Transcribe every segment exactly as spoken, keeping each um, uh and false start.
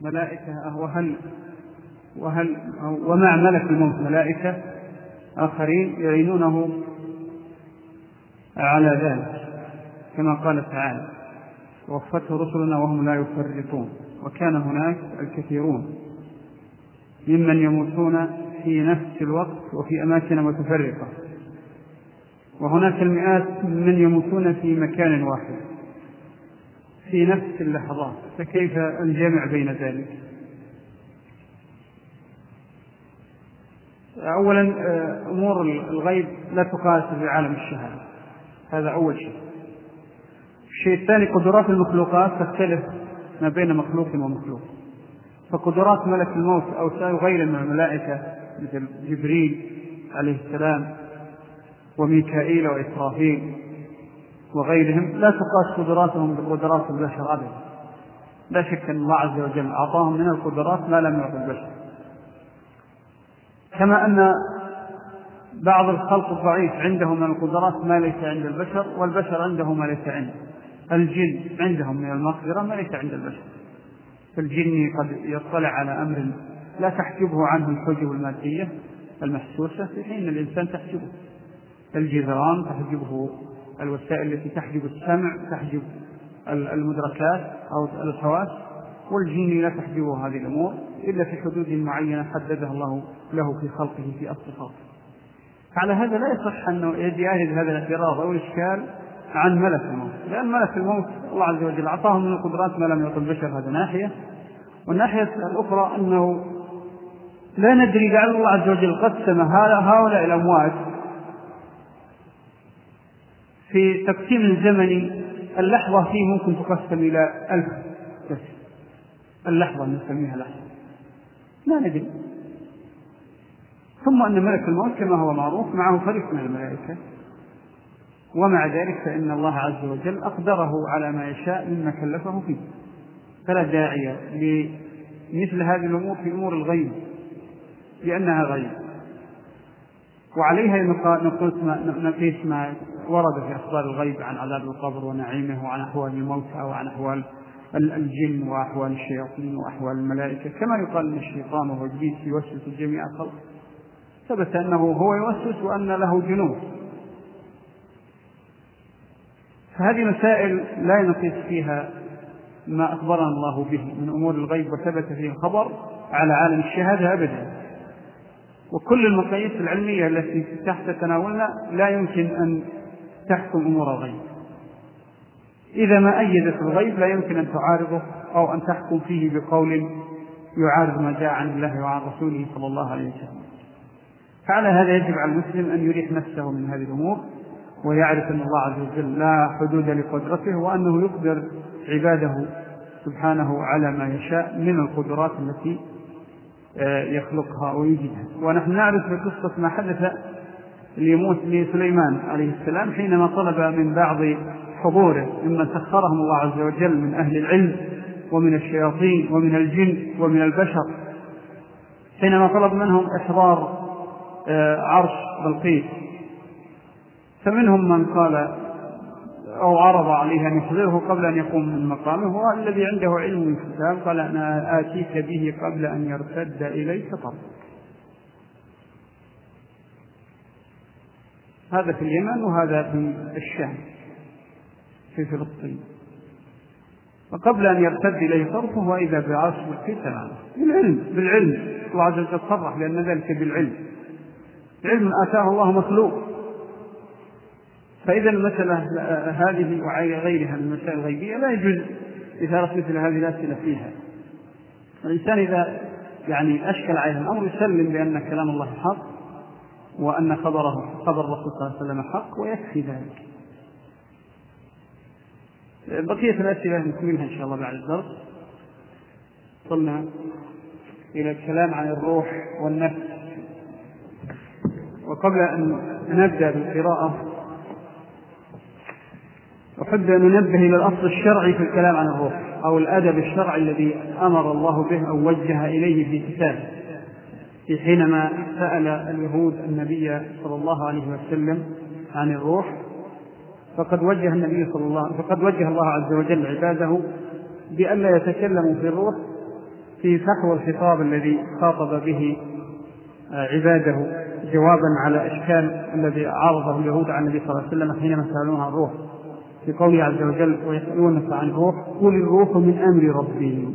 ملائكة وهل وهل ومع ملك الموت ملائكة آخرين يعينونه على ذلك، كما قال تعالى: ووفته رسلنا وهم لا يفرطون. وكان هناك الكثيرون ممن يموتون في نفس الوقت وفي أماكن متفرقة، وهناك المئات من يموتون في مكان واحد في نفس اللحظات، فكيف الجمع بين ذلك؟ أولا أمور الغيب لا تقاس بعالم الشهادة، هذا أول شيء. الشيء الثاني قدرات المخلوقات تختلف ما بين مخلوق ومخلوق، فقدرات ملك الموت أو غير من الملائكة مثل جبريل عليه السلام وميكائيل وإسرافيل وغيرهم لا تقاس قدراتهم بقدرات البشر أبدا. لا شك أن الله عز وجل أعطاهم من القدرات ما لم يعطي البشر، كما أن بعض الخلق الضعيف عندهم من القدرات ما ليس عند البشر، والبشر عنده ما ليس عنده. الجن عندهم من المقدرة ما ليس عند البشر، فالجن قد يطلع على أمر لا تحجبه عنه الحجب المادية المحسوسة، في حين الإنسان تحجبه الجدران، تحجبه الوسائل التي تحجب السمع، تحجب المدركات أو الحواس، والجن لا تحجبه هذه الأمور إلا في حدود معينة حددها الله له في خلقه في أصل خلقه. على هذا لا يصح أنه يجي هذا الاعتراض أو الإشكال عن ملك الموت، لأن ملك الموت الله عز وجل أعطاه من القدرات ما لم يعطي البشر، هذا ناحية. والناحية الأخرى أنه لا ندري لعل الله عز وجل قسم هؤلاء الأموات في تقسيم زمني، اللحظة فيه ممكن تقسم إلى ألف بس، اللحظة نسميها لحظة لا ندري. ثم أن ملك الموت كما هو معروف معه فريق من الملائكة، ومع ذلك فإن الله عز وجل أقدره على ما يشاء مما كلفه فيه، فلا داعي لمثل هذه الأمور في أمور الغيب لأنها غيب، وعليها نقيس ما ورد في أخبار الغيب عن عذاب القبر ونعيمه وعن أحوال الموتى وعن أحوال الجن وأحوال الشياطين وأحوال الملائكة، كما يقال أن الشيطان وهو إبليس يوسوس جميع الخلق، ثبت أنه هو يوسوس وأن له جنود. فهذه مسائل لا نقيس فيها ما أخبرنا الله به من أمور الغيب وثبت فيه الخبر على عالم الشهادة أبدا. وكل المقاييس العلمية التي تحت تناولنا لا يمكن أن تحكم أمور الغيب، إذا ما أيدت الغيب لا يمكن أن تعارضه أو أن تحكم فيه بقول يعارض ما جاء عن الله وعن رسوله صلى الله عليه وسلم. فعلى هذا يجب على المسلم أن يريح نفسه من هذه الأمور، ويعرف أن الله عز وجل لا حدود لقدرته، وأنه يقدر عباده سبحانه على ما يشاء من القدرات التي يخلقها ويجدها. ونحن نعرف في قصة ما حدث لسليمان عليه السلام حينما طلب من بعض حضوره ممن سخرهم الله عز وجل من أهل العلم ومن الشياطين ومن الجن ومن البشر، حينما طلب منهم إحضار عرش بلقيس، فمنهم من قال أو عرض عليه أن يحضره قبل أن يقوم من مقامه، والذي عنده علم من الكتاب قال أنا آتيك به قبل أن يرتد إليك طرفك. هذا في اليمن وهذا في الشام في فلسطين، وقبل أن يرتد إليه طرفه وإذا بعرش بلقيس بالعلم بالعلم الله عز وجل صرح لأن ذلك بالعلم، علم آتاه الله مخلوق. فإذا المسألة هذه وغيرها من المسائل الغيبية لا يجوز إثارة مثل هذه الأسئلة فيها. الإنسان إذا يعني أشكل عليه الأمر يسلم بأن كلام الله حق وأن خبره خبر الرسول صلى الله عليه وسلم حق ويكفي ذلك. بقية الأسئلة نكملها إن شاء الله بعد الدرس. وصلنا إلى الكلام عن الروح والنفس، وقبل أن نبدأ بالقراءة أحب أن ننبه إلى الأصل الشرعي في الكلام عن الروح أو الأدب الشرعي الذي أمر الله به أو وجه إليه في كتابه. في حينما سأل اليهود النبي صلى الله عليه وسلم عن الروح، فقد وجه النبي صلى الله فقد وجه الله عز وجل عباده بألا يتكلموا في الروح في فحوى الخطاب الذي خاطب به عباده جوابا على إشكال الذي عارضه اليهود عن النبي صلى الله عليه وسلم حينما سألوه عن الروح، في قوله عز وجل ويسألونك عن الروح قل الروح من أمر ربي.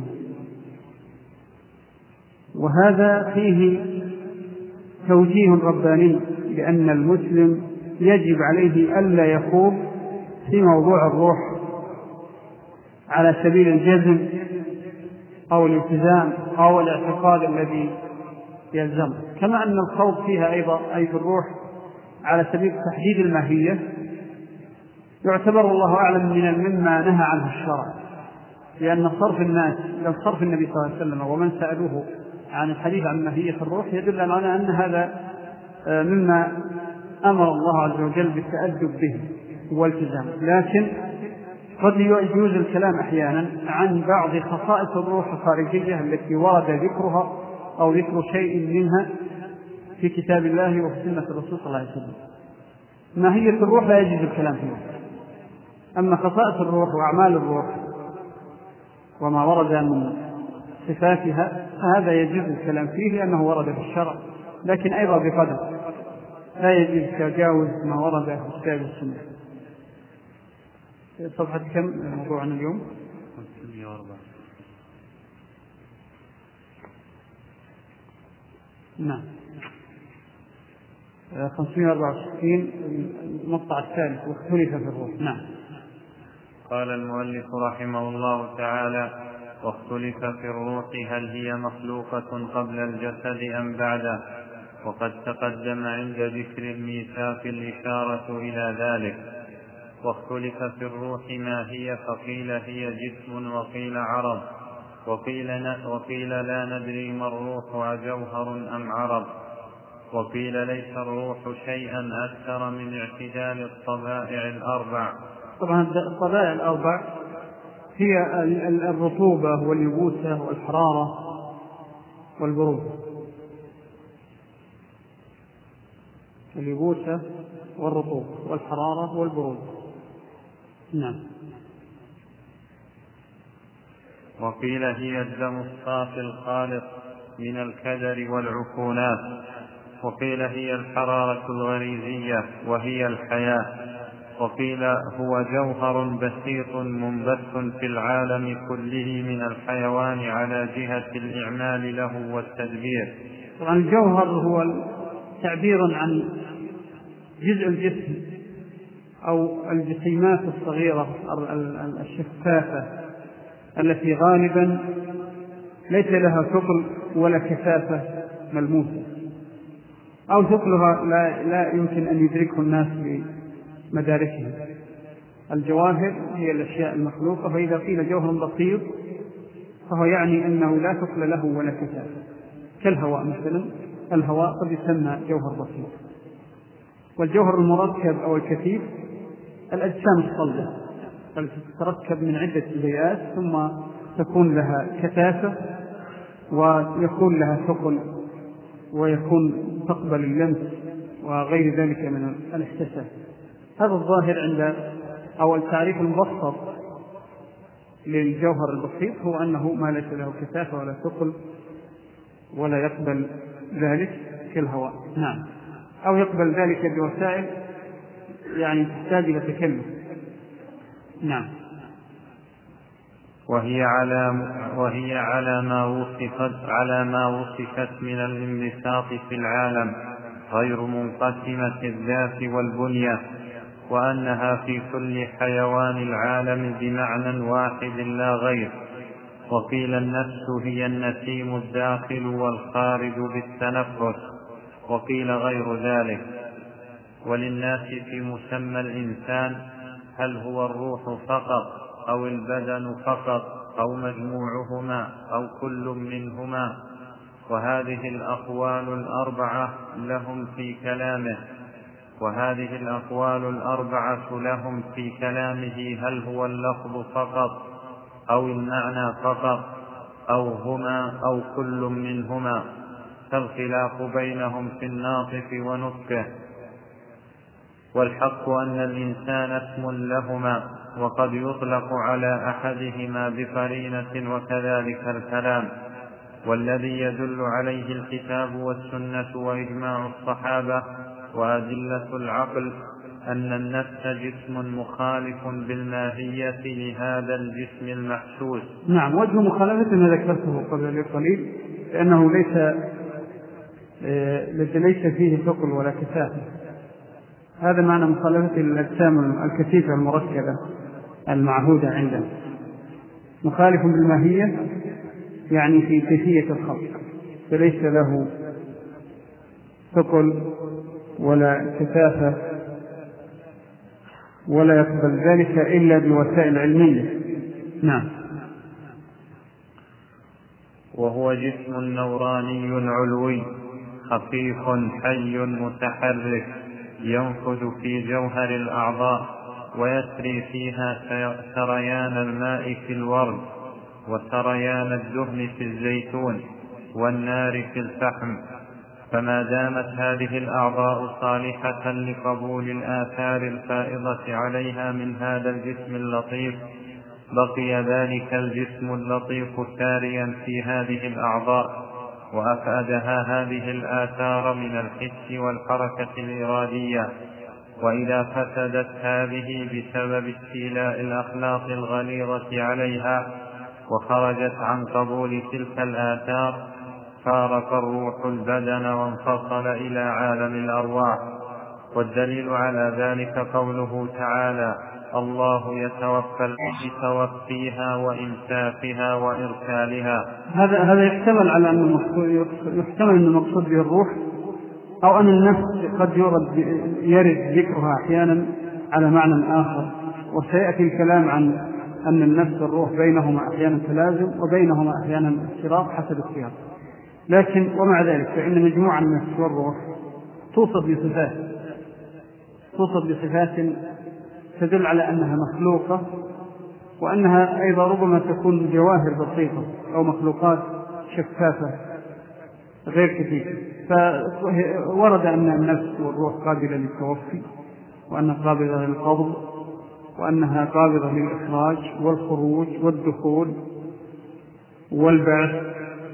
وهذا فيه توجيه رباني لأن المسلم يجب عليه ألا يخوض في موضوع الروح على سبيل الجزم أو الالتزام أو الاعتقاد الذي يلزم، كما أن الخوض فيها أيضا أي في الروح على سبيل تحديد الماهية يعتبر الله أعلم من مما نهى عنه الشرع، لأن صرف الناس لو صرف النبي صلى الله عليه وسلم ومن سألوه عن الحديث عن ماهية الروح يدل على أن هذا مما أمر الله عز وجل بالتأدب به والتزام. لكن قد يجوز الكلام أحيانا عن بعض خصائص الروح الخارجية التي ورد ذكرها أو ذكر شيء منها في كتاب الله وفي سنة الرسول صلى الله عليه وسلم. ماهية الروح لا يجوز الكلام فيها، أما خصائص الروح وأعمال الروح وما ورد من صفاتها هذا يجوز الكلام فيه لأنه ورد في الشرع، لكن أيضا بقدر لا يجوز تجاوز ما ورد في الكتاب والسنة. صفحة كم موضوعنا اليوم؟ خمسمائة وأربعة. نعم خمسمائة وأربعة وستين المقطع الثالث واختلف في الروح. نعم. قال المؤلف رحمه الله تعالى واختلف في الروح هل هي مخلوقة قبل الجسد أم بعده، وقد تقدم عند ذكر الميثاق الإشارة إلى ذلك. واختلف في الروح ما هي، فقيل هي جسم وقيل عرض، وقيل, وقيل لا ندري ما الروح أجوهر أم عرض، وقيل ليس الروح شيئا أكثر من اعتدال الطبائع الأربع. طبعا الطبائع الأربع هي الرطوبة واليبوسة والحرارة والبرودة، اليبوسة والرطوبة والحرارة والبرودة. نعم. وقيل هي الدم الصافي الخالص من الكدر والعفونات، وقيل هي الحرارة الغريزية وهي الحياة، وقيل هو جوهر بسيط منبث في العالم كله من الحيوان على جهة الإعمال له والتدبير. طبعا الجوهر هو تعبير عن جزء الجسم أو الجسيمات الصغيرة الشفافة التي غالبا ليس لها ثقل ولا كثافة ملموسة، أو ثقلها لا, لا يمكن أن يدركه الناس بمداركهم. الجواهر هي الأشياء المخلوقة، فإذا قيل جوهر بسيط فهو يعني أنه لا ثقل له ولا كثافة، كالهواء مثلا. الهواء قد يسمى جوهر بسيط. والجوهر المركب أو الكثيف الأجسام الصلبة التي تتركب من عدة جزيئات ثم تكون لها كثافة ويكون لها ثقل ويكون تقبل اللمس وغير ذلك من الاحساسات. هذا الظاهر عند أو التعريف المبسط للجوهر البسيط هو أنه ما ليس له كثافة ولا ثقل ولا يقبل ذلك كالهواء. نعم. أو يقبل ذلك بوسائل يعني تحتاج إلى تكلف. نعم. وهي على وهي على ما وصفت على ما وصفت من الانبساط في العالم غير منقسمة الذات والبنية، وأنها في كل حيوان العالم بمعنى واحد لا غير. وقيل النفس هي النسيم الداخل والخارج بالتنفس، وقيل غير ذلك. وللناس في مسمى الإنسان هل هو الروح فقط أو البدن فقط أو مجموعهما أو كل منهما. وهذه الأقوال الأربعة لهم في كلامه وهذه الأقوال الأربعة لهم في كلامه هل هو اللفظ فقط أو المعنى فقط أو هما أو كل منهما، فالخلاف بينهم في الناطق ونطقه. والحق أن الإنسان اسم لهما، وقد يطلق على أحدهما بقرينة، وكذلك الكلام. والذي يدل عليه الكتاب والسنة وإجماع الصحابة وأدلة العقل أن النفس جسم مخالف بالماهية لهذا الجسم المحسوس. نعم، وجه مخالفة ما ذكرته قبل قليل، لأنه ليس ليس فيه ثقل ولا كثافة. هذا معنى مخالفة الأجسام الكثيفة المركبة المعهودة عندنا. مخالف بالماهية يعني في كيفية الخلق، فليس له ثقل ولا كثافة، ولا يقبل ذلك إلا بوسائل علمية. نعم. وهو جسم نوراني علوي خفيف حي متحرك ينفذ في جوهر الأعضاء ويسري فيها سريان الماء في الورد وسريان الدهن في الزيتون والنار في الفحم. فما دامت هذه الأعضاء صالحة لقبول الآثار الفائضة عليها من هذا الجسم اللطيف بقي ذلك الجسم اللطيف ساريا في هذه الأعضاء، وأفادها هذه الآثار من الحس والحركة الإرادية. وإذا فسدت هذه بسبب استيلاء الأخلاق الغليظة عليها وخرجت عن قبول تلك الآثار فارق الروح البدن وانفصل إلى عالم الأرواح. والدليل على ذلك قوله تعالى: الله يتوفى بتوفيها وإمساكها وإرسالها. هذا هذا يحتمل على أن يحتمل أن المقصود به الروح، أو أن النفس قد يرد يرد ذكرها أحيانا على معنى آخر، وسيأتي الكلام عن أن النفس والروح بينهما أحيانا تلازم وبينهما أحيانا افتراق حسب السياق. لكن ومع ذلك فإن مجموع النفس والروح توصف بصفات توصف بصفات تدل على أنها مخلوقة، وأنها أيضا ربما تكون جواهر بسيطة أو مخلوقات شفافة غير كثيرة. فورد أن النفس والروح قابلة للتوفي، وأنها قابلة للقبض، وأنها قابلة للإخراج والخروج والدخول والبعث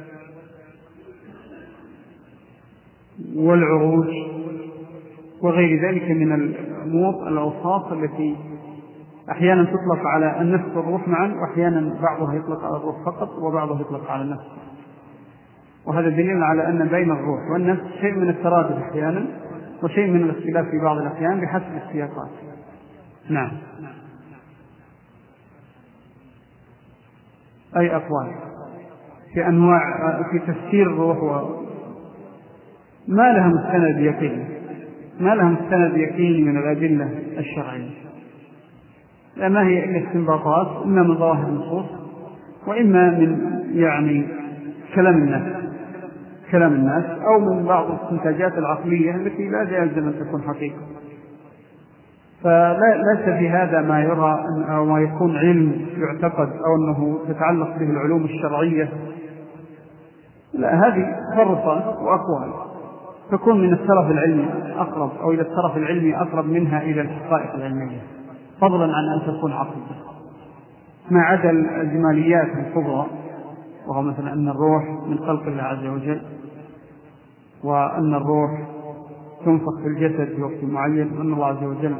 والعروج وغير ذلك من الأمور الأوصاف التي أحيانا تطلق على النفس والروح معا، وأحيانا بعضها يطلق على الروح فقط وبعضها يطلق على النفس. وهذا دليل على أن بين الروح والنفس شيء من الترادف أحيانا وشيء من الاختلاف في بعض الأحيان بحسب السياقات. نعم. أي أقوال في أنواع في تفسير الروح و ما لها مستند يقيني ما لها مستند يقيني من الأدلة الشرعية، لا ما هي إلا استنباطات، إما من ظواهر النصوص وإما من يعني كلام الناس كلام الناس أو من بعض الاستنتاجات العقلية التي لا يلزم أن تكون حقيقة. فليس في هذا ما يرى أو ما يكون علم يعتقد أو أنه تتعلق به العلوم الشرعية، لا، هذه فرصة وأقوال تكون من الطرف العلمي أقرب أو إلى الطرف العلمي أقرب منها إلى الحقائق العلمية، فضلا عن أن تكون عقيدة، ما عدا الجماليات الكبرى، وهو مثلا أن الروح من خلق الله عز وجل، وأن الروح تنفخ في الجسد في وقت معين، وأن الله عز وجل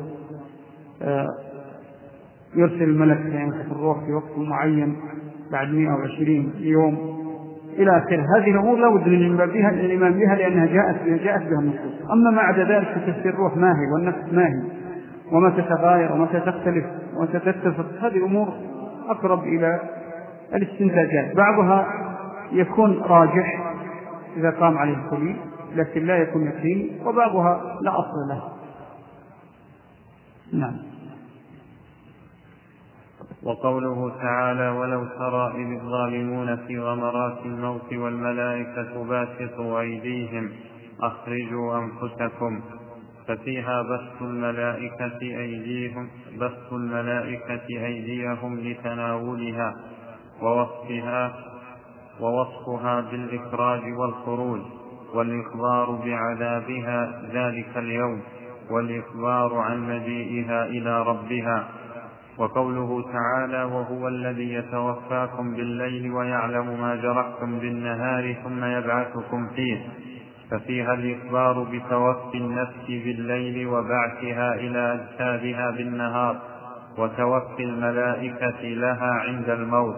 يرسل الملك فينفخ الروح في وقت معين بعد مئة وعشرين يوم إلى آخره. هذه الأمور لا بد من الإيمان بها لأنها جاءت جاءت بها النصوص. أما ما عدا ذلك فتفسير الروح ما هي والنفس ما هي وما تتغاير وما تختلف وما تتفق، هذه أمور أقرب إلى الاستنتاجات، بعضها يكون راجح إذا قام عليه الدليل لكن لا يكون يقين، وبعضها لا أصل له. نعم. وقوله تعالى: ولو ترى إذ الظالمون في غمرات الموت والملائكة باسطوا أيديهم أخرجوا أنفسكم، ففيها بث الملائكة أيديهم بث الملائكة أيديهم لتناولها ووصفها ووصفها بالإخراج والخروج، والإخبار بعذابها ذلك اليوم، والإخبار عن مجيئها إلى ربها. وقوله تعالى وهو الذي يتوفاكم بالليل ويعلم ما جرحتم بالنهار ثم يبعثكم فيه، ففيها الإخبار بتوفي النفس بالليل وبعثها إلى أجسادها بالنهار، وتوفي الملائكة لها عند الموت.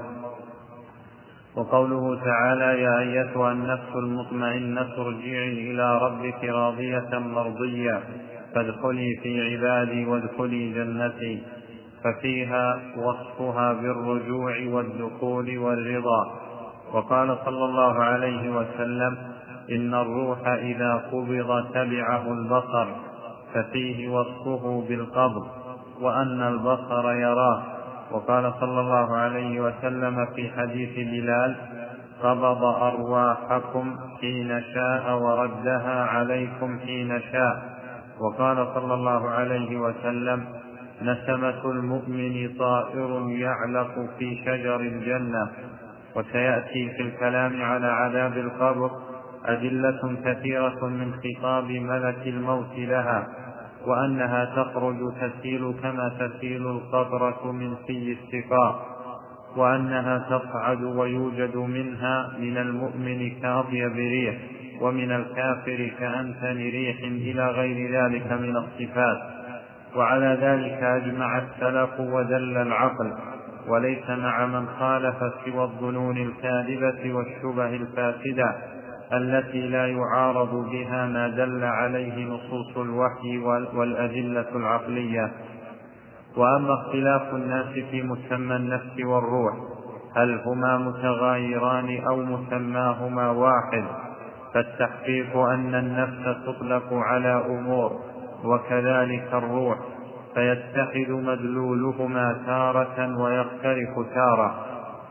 وقوله تعالى يا أيتها النفس المطمئنة ارجعي إلى ربك راضية مرضية فادخلي في عبادي وادخلي جنتي، ففيها وصفها بالرجوع والدخول والرضا. وقال صلى الله عليه وسلم إن الروح إذا قبض تبعه البصر، ففيه وصفه بالقبض وأن البصر يراه. وقال صلى الله عليه وسلم في حديث بلال قبض أرواحكم حين شاء وردها عليكم حين شاء. وقال صلى الله عليه وسلم نسمة المؤمن طائر يعلق في شجر الجنة. وسيأتي في الكلام على عذاب القبر أدلة كثيرة من خطاب ملك الموت لها، وأنها تخرج تسيل كما تسيل القطرة من في السقاء، وأنها تصعد ويوجد منها من المؤمن كأطيب ريح ومن الكافر كأنتن ريح إلى غير ذلك من الصفات. وعلى ذلك أجمع السلف ودل العقل، وليس مع من خالف سوى الظنون الكاذبة والشبه الفاسدة التي لا يعارض بها ما دل عليه نصوص الوحي والأدلة العقلية. وأما اختلاف الناس في مسمى النفس والروح هل هما متغايران أو مسماهما واحد، فالتحقيق أن النفس تطلق على أمور وكذلك الروح، فيتحد مدلولهما تارة ويختلف تارة.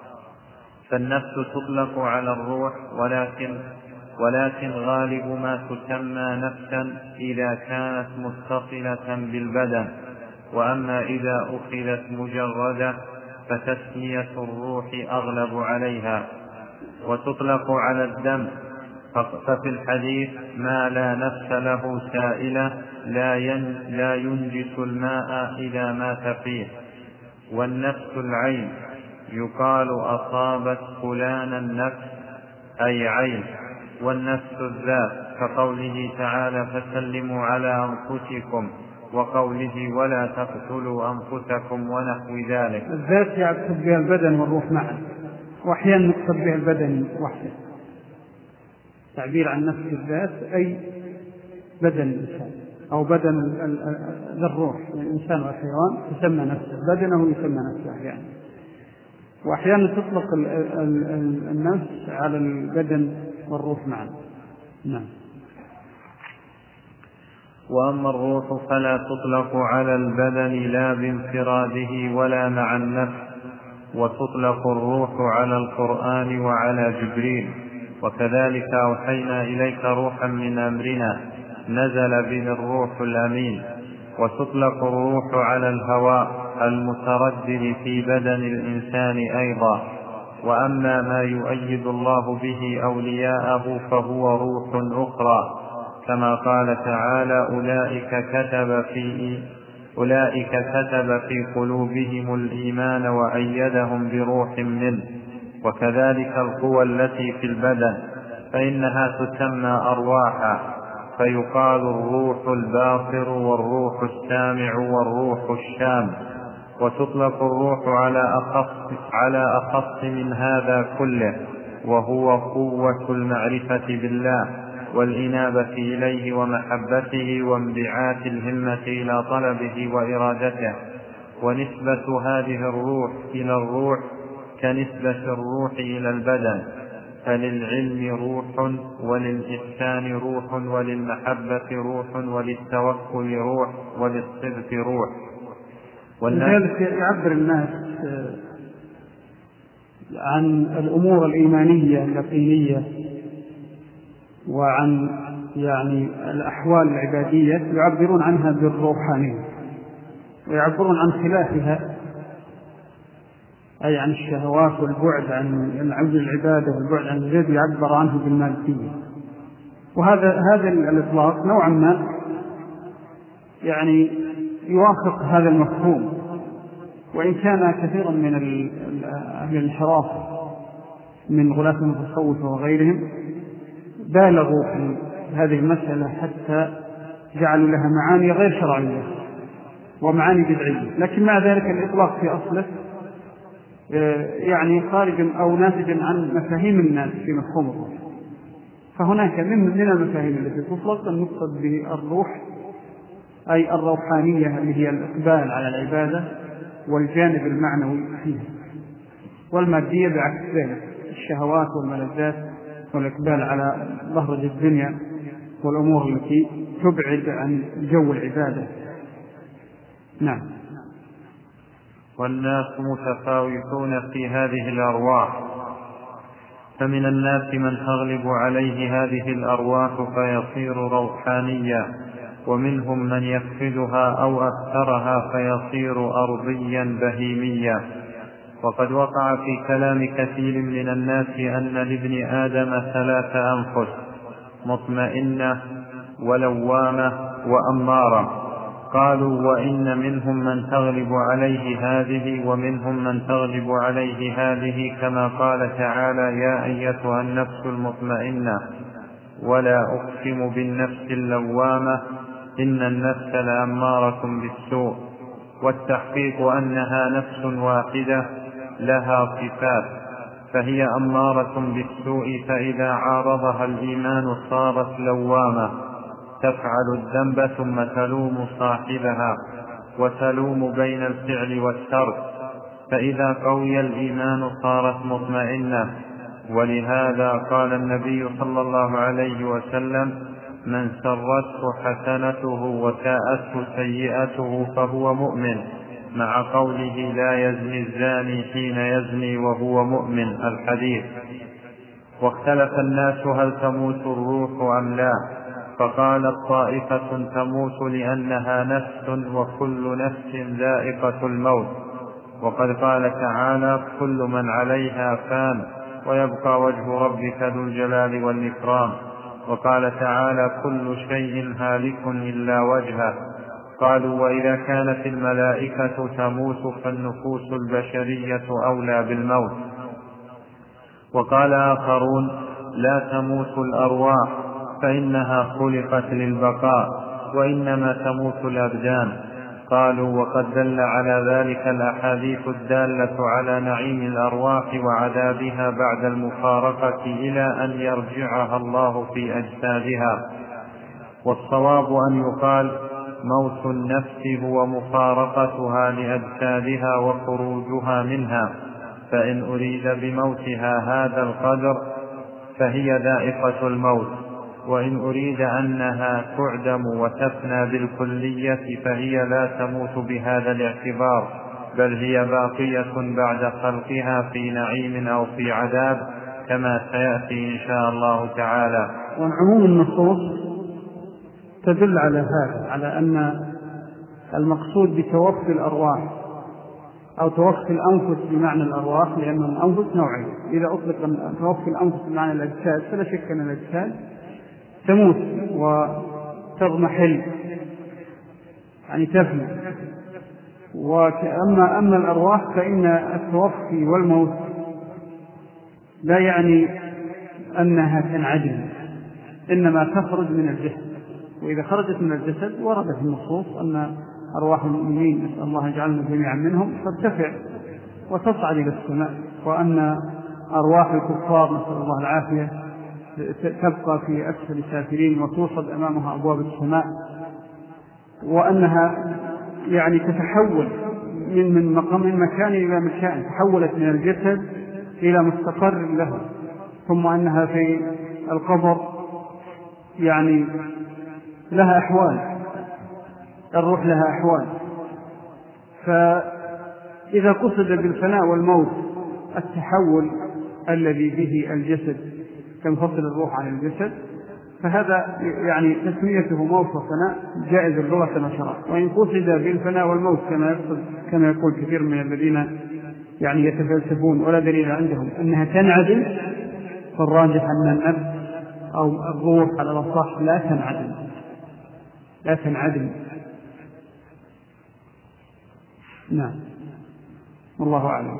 فالنفس تطلق على الروح، ولكن ولكن غالب ما تسمى نفسا إذا كانت متصلة بالبدن، وأما إذا أخذت مجردة فتسمية الروح أغلب عليها. وتطلق على الدم، ففي الحديث ما لا نفس له سائلة لا ينجس الماء إذا مات فيه. والنفس العين، يقال أصابت فلانا النفس أي عين. والنفس الذات كقوله تعالى فسلموا على أنفسكم، وقوله ولا تقتلوا أنفسكم ونحو ذلك. الذات يقصد بها البدن والروح معا، وأحيانا يقصد بها البدن وحده. تعبير عن نفس الذات أي بدن الإنسان أو بدن الروح، الإنسان والحيوان تسمى نفسه، بدنه يسمى نفسه أحيانا. وأحيانا تطلق النفس على البدن والروح معا. نعم. وأما الروح فلا تطلق على البدن لا بانفراده ولا مع النفس، وتطلق الروح على القرآن وعلى جبريل. وكذلك أوحينا إليك روحا من أمرنا نزل به الروح الأمين. وتطلق الروح على الهواء المتردد في بدن الإنسان أيضا. وأما ما يؤيد الله به أولياءه فهو روح أخرى، كما قال تعالى أولئك كتب في أولئك كتب في قلوبهم الإيمان وأيدهم بروح منه. وكذلك القوى التي في البدن فإنها تسمى أرواحا، فيقال الروح الباصر والروح السامع والروح الشام. وتطلق الروح على أخص, على أخص من هذا كله، وهو قوة المعرفة بالله والإنابة إليه ومحبته وانبعاث الهمة إلى طلبه وإرادته. ونسبة هذه الروح إلى الروح كنسبة الروح إلى البدن، فللعلم روح وللإحسان روح وللمحبة روح وللتوكل روح وللصدق روح. ولذلك يعبر الناس عن الأمور الإيمانية اليقينية وعن يعني الأحوال العبادية يعبرون عنها بالروحانية، ويعبرون عن خلافها أي عن الشهوات والبعد عن عبد العبادة والبعد عن الزيد يعبر عنه بالمادية. وهذا هذا الإطلاق نوعا ما يعني يوافق هذا المفهوم، وإن كان كثيرا من أهل الانحراف من غلاة المتصوف وغيرهم بالغوا في هذه المسألة حتى جعلوا لها معاني غير شرعية ومعاني بدعية، لكن مع ذلك الإطلاق في أصله يعني خارج أو ناتج عن مفاهيم الناس في مفهوم الروح. فهناك من المفاهيم التي تطلق أن نقصد به الروح أي الروحانية اللي هي الإقبال على العبادة والجانب المعنوي فيها، والمادية بعكس ذلك الشهوات والملذات والإقبال على بهرج الدنيا والأمور التي تبعد عن جو العبادة. نعم. والناس متفاوتون في هذه الأرواح، فمن الناس من تغلب عليه هذه الأرواح فيصير روحانيا، ومنهم من يفقدها أو أكثرها فيصير أرضيا بهيميا. وقد وقع في كلام كثير من الناس أن لابن آدم ثلاث أنفس: مطمئنة ولوامة وأمارة. قالوا: وإن منهم من تغلب عليه هذه ومنهم من تغلب عليه هذه، كما قال تعالى: يا أيتها النفس المطمئنة. ولا أقسم بالنفس اللوامة إن النفس لأمارة بالسوء. والتحقيق أنها نفس واحدة لها صفات، فهي أمارة بالسوء، فإذا عارضها الإيمان صارت لوامة، تفعل الذنب ثم تلوم صاحبها وتلوم بين الفعل والترك، فإذا قوي الإيمان صارت مطمئنة. ولهذا قال النبي صلى الله عليه وسلم: من سرته حسنته وساءته سيئته فهو مؤمن، مع قوله: لا يزني الزاني حين يزني وهو مؤمن، الحديث. واختلف الناس هل تموت الروح أم لا، فقالت طائفة: تموت لأنها نفس وكل نفس ذائقة الموت. وقد قال تعالى: كل من عليها فان ويبقى وجه ربك ذو الجلال والإكرام. وقال تعالى: كل شيء هالك إلا وجهه. قالوا: وإذا كانت الملائكة تموت فالنفوس البشرية أولى بالموت. وقال آخرون: لا تموت الأرواح فإنها خلقت للبقاء، وإنما تموت الأبدان. قالوا: وقد دل على ذلك الأحاديث الدالة على نعيم الأرواح وعذابها بعد المفارقة إلى أن يرجعها الله في أجسادها. والصواب أن يقال: موت النفس هو مفارقتها لأجسادها وخروجها منها، فإن أريد بموتها هذا القدر فهي ذائقة الموت، وإن أريد أنها تعدم وتفنى بالكلية فهي لا تموت بهذا الاعتبار، بل هي باقية بعد خلقها في نعيم أو في عذاب، كما سيأتي إن شاء الله تعالى. وعموم النصوص تدل على هذا، على أن المقصود بتوفي الأرواح أو توفي الأنفس بمعنى الأرواح، لأن الأنفس نوعين: إذا أطلق توفي الأنفس بمعنى الأجساد فلا شك أن الأجساد تموت وتضمحل، يعني تفنى. وأما أما الأرواح فإن التوفي والموت لا يعني أنها تنعدم، إنما تخرج من الجسد. وإذا خرجت من الجسد وردت النصوص أن أرواح المؤمنين، نسأل الله يجعلنا جميعا منهم، ترتفع وتصعد إلى السماء، وأن أرواح الكفار، نسأل الله العافية، تبقى في أسفل السافلين وتوصد أمامها أبواب السماء، وأنها يعني تتحول من من مقام من مكان إلى مكان، تحولت من الجسد إلى مستقر له، ثم أنها في القبر يعني لها أحوال، الروح لها أحوال. فإذا قصد بالفناء والموت التحول الذي به الجسد تنفصل الروح عن الجسد، فهذا يعني تسميته موت وفناء جائز اللغة وشرعا. وإن قصد بالفناء والموت كما يقصد كما يقول كثير من الذين يعني يتفلسفون ولا دليل عندهم أنها تنعدم، فالراجح أن النفس أو الروح على الأصح لا تنعدم لا تنعدم. نعم. والله أعلم.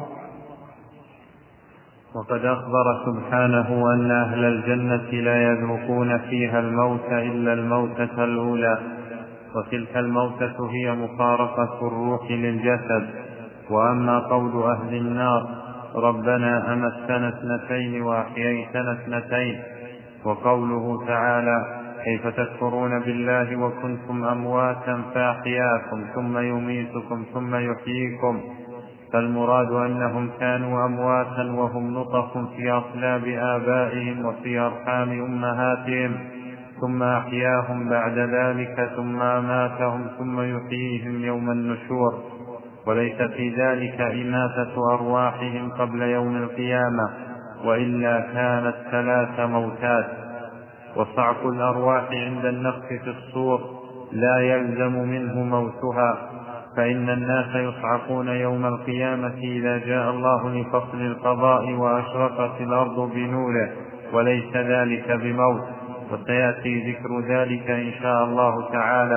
وقد أخبر سبحانه أن أهل الجنة لا يذوقون فيها الموت إلا الموتة الأولى، وتلك الموتة هي مفارقة الروح للجسد. وأما قول أهل النار ربنا أمتنا اثنتين وأحييتنا اثنتين، وقوله تعالى كيف تكفرون بالله وكنتم أمواتا فأحياكم ثم يميتكم ثم يحييكم، فالمراد أنهم كانوا أمواتا وهم نطف في أصلاب آبائهم وفي أرحام أمهاتهم، ثم أحياهم بعد ذلك ثم أماتهم ثم يحييهم يوم النشور، وليس في ذلك إماتة أرواحهم قبل يوم القيامة، وإلا كانت ثلاث موتات. وصعق الأرواح عند النفخ في الصور لا يلزم منه موتها، فإن الناس يصعقون يوم القيامة إذا جاء الله لفصل القضاء وأشرقت الأرض بنوره، وليس ذلك بموت، وسيأتي ذكر ذلك إن شاء الله تعالى.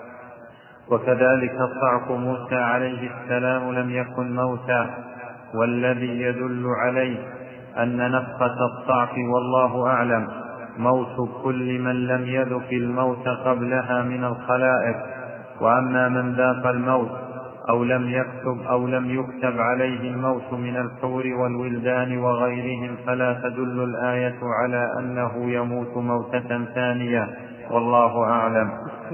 وكذلك صعق موسى عليه السلام لم يكن موتا، والذي يدل عليه أن نفخة الصعق والله أعلم موت كل من لم يذق الموت قبلها من الخلائق. وأما من ذاق الموت أو لم يكتب أو لم يكتب عليه الموت من الحور والولدان وغيرهم فلا تدل الآية على أنه يموت موتة ثانية، والله أعلم.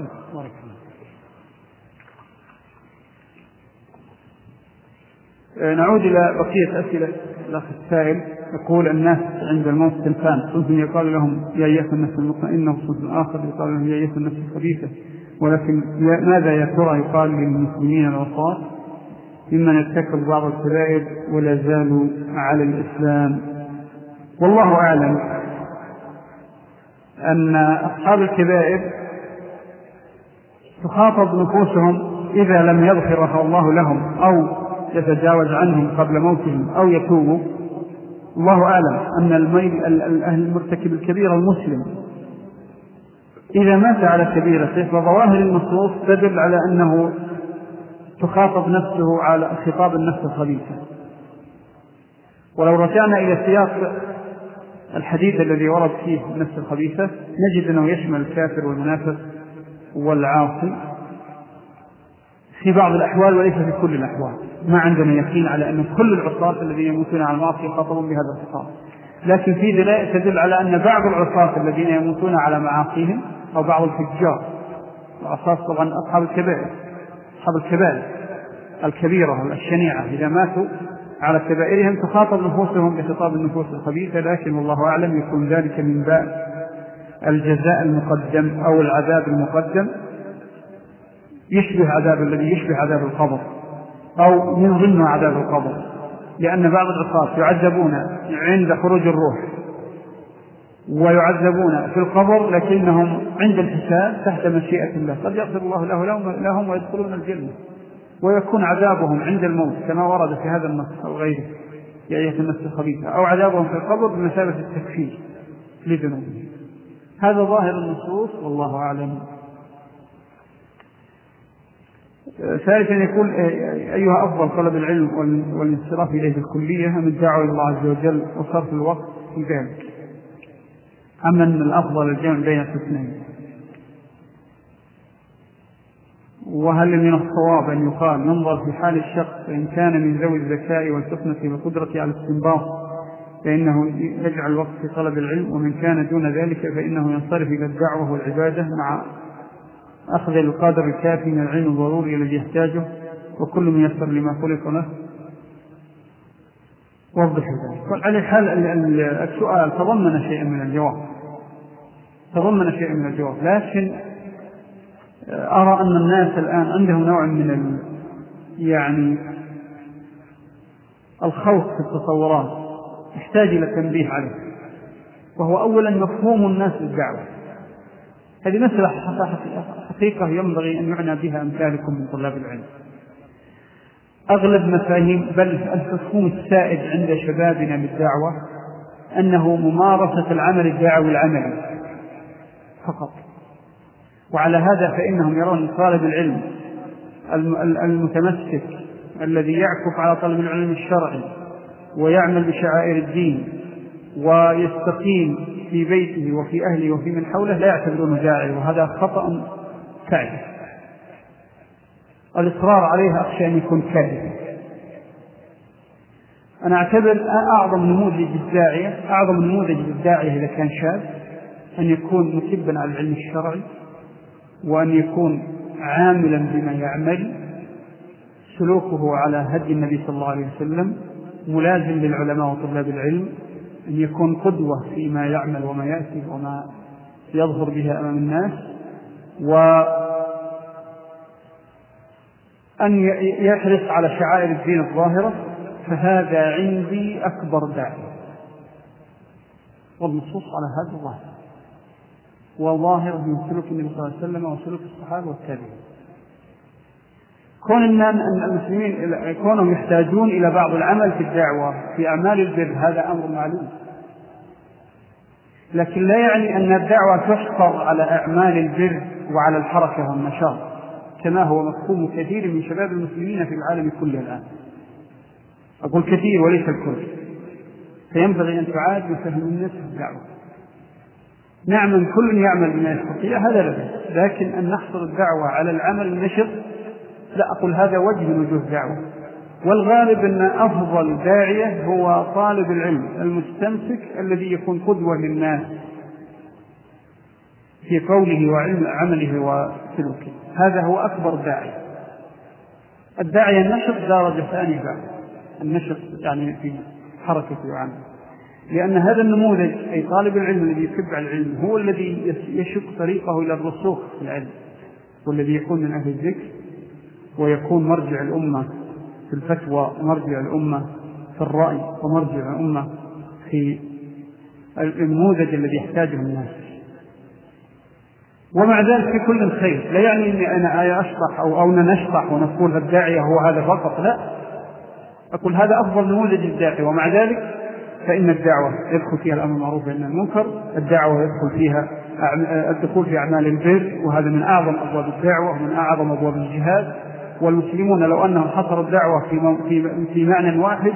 نعود إلى بقية أسئلة الأخ السائل. يقول الناس عند الموت تنفان، صنف يقال لهم يا أيها النفس المطمئنة، وصنف آخر يقال لهم يا أيها النفس الخبيثة. ولكن ماذا يا ترى يقال للمسلمين العصاة ممن ارتكبوا بعض الكبائر ولا زالوا على الإسلام؟ والله أعلم أن أصحاب الكبائر تخاطب نفوسهم إذا لم يغفرها الله لهم أو يتجاوز عنهم قبل موتهم أو يتوبوا. الله أعلم أن الميل المرتكب الكبيرة المسلم إذا مات على كبيرته فظواهر النصوص تدل على أنه تخاطب نفسه على خطاب النفس الخبيثة. ولو رجعنا إلى سياق الحديث الذي ورد فيه النفس الخبيثة نجد أنه يشمل الكافر والمنافق والعاصي في بعض الأحوال وليس في كل الأحوال. ما عندنا يقين على أن كل العصاة الذين يموتون على المعصية يخاطبون بهذا الخطاب، لكن في دلائل تدل على أن بعض العصاة الذين يموتون على معاصيهم أو بعض الفجار، العصاة طبعا أصحاب الكبائر، أصحاب الكبائر الكبيرة الشنيعة، إذا ماتوا على كبائرهم تخاطب نفوسهم بخطاب النفوس الخبيثة. لكن والله أعلم يكون ذلك من باب الجزاء المقدم أو العذاب المقدم، يشبه عذاب الذي يشبه عذاب القبر أو من ضمن عذاب القبر، لأن بعض العصاة يعذبون عند خروج الروح ويعذبون في القبر لكنهم عند الحساب تحت مشيئة الله، قد يغفر الله لهم ويدخلون الجنة، ويكون عذابهم عند الموت كما ورد في هذا النص أو غيره يا أيها النفس الخبيثة، أو عذابهم في القبر بمثابة التكفير لذنوبهم. هذا ظاهر النصوص والله أعلم. ثالثا يقول أيها أفضل طلب العلم والانصراف إليه بالكلية أم الدعوة إلى الله عز وجل وصرف الوقت في ذلك، أم أن الأفضل الجمع بين الاثنين؟ وهل من الصواب أن يقال ننظر في حال الشخص إن كان من ذوي الذكاء والفطنة والقدرة على الاستنباط فإنه يجعل الوقت في طلب العلم، ومن كان دون ذلك فإنه ينصرف إلى الدعوة والعبادة مع أخذ القدر الكافي من العلم الضروري الذي يحتاجه، وكل ميسر لما خلق له؟ وضح ذلك. على الحال السؤال تضمن شيئا من الجواب تضمن شيئا من الجواب لكن أرى أن الناس الآن عندهم نوع من ال... يعني الخوف في التصورات يحتاج إلى تنبيه عليه، وهو أولا مفهوم الناس للدعوة. هذه مسألة حقيقة ينبغي أن يعنى بها أمثالكم من طلاب العلم. أغلب مفاهيم بل المفهوم السائد عند شبابنا بالدعوة أنه ممارسة العمل الدعوي العملي فقط، وعلى هذا فإنهم يرون طالب العلم المتمسك الذي يعكف على طلب العلم الشرعي ويعمل بشعائر الدين ويستقيم في بيته وفي أهله وفي من حوله لا يعتبرونه داعية، وهذا خطأ كارثة. الإصرار عليها أخشى أن يكون كارثة. أنا أعتبر أعظم نموذج للداعية أعظم نموذج للداعية إذا كان شاب أن يكون مكبا على العلم الشرعي، وأن يكون عاملا بما يعمل، سلوكه على هدي النبي صلى الله عليه وسلم، ملازم للعلماء وطلاب العلم، أن يكون قدوة فيما يعمل وما يأتي وما يظهر بها أمام الناس، وأن يحرص على شعائر الدين الظاهرة. فهذا عندي أكبر داعية، والنصوص على هذا الظاهر وظاهر من سلوك النبي صلى الله عليه وسلم وسلوك الصحابة والتابعين. كون أن المسلمين كونهم يحتاجون إلى بعض العمل في الدعوة في أعمال البر هذا أمر معلوم، لكن لا يعني أن الدعوة تحصر على أعمال البر وعلى الحركة والنشاط كما هو مفهوم كثير من شباب المسلمين في العالم كله الآن. أقول كثير وليس الكل، فينبغي أن تعاد وفهم الناس الدعوة. نعم كل يعمل بما يستطيع هذا لا بأس، لكن أن نحصر الدعوة على العمل النشط لا أقول هذا وجه من وجوه الدعوة. والغالب أن أفضل داعية هو طالب العلم المستمسك الذي يكون قدوة للناس في قوله وعمله وسلوكه، هذا هو أكبر داعية. الداعية النشط درجة ثانية بعد النشط يعني في حركة وعمل، لأن هذا النموذج أي طالب العلم الذي يتبع العلم هو الذي يشق طريقه إلى الرسوخ في العلم، والذي يكون من أهل الذكر ويكون مرجع الأمة في الفتوى ومرجع الأمة في الرأي ومرجع الأمة في النموذج الذي يحتاجه الناس. ومع ذلك في كل خير، لا يعني أني أنا أشطح أو أو نشطح ونقول الداعية هو هذا فقط، لا، أقول هذا أفضل نموذج للداعية. ومع ذلك فإن الدعوة يدخل فيها الأمر المعروف والنهي عن المنكر، الدعوة يدخل فيها الدخول في أعمال البر، وهذا من أعظم أبواب الدعوة ومن أعظم أبواب الجهاد. والمسلمون لو أنهم حصروا الدعوة في في في معنى واحد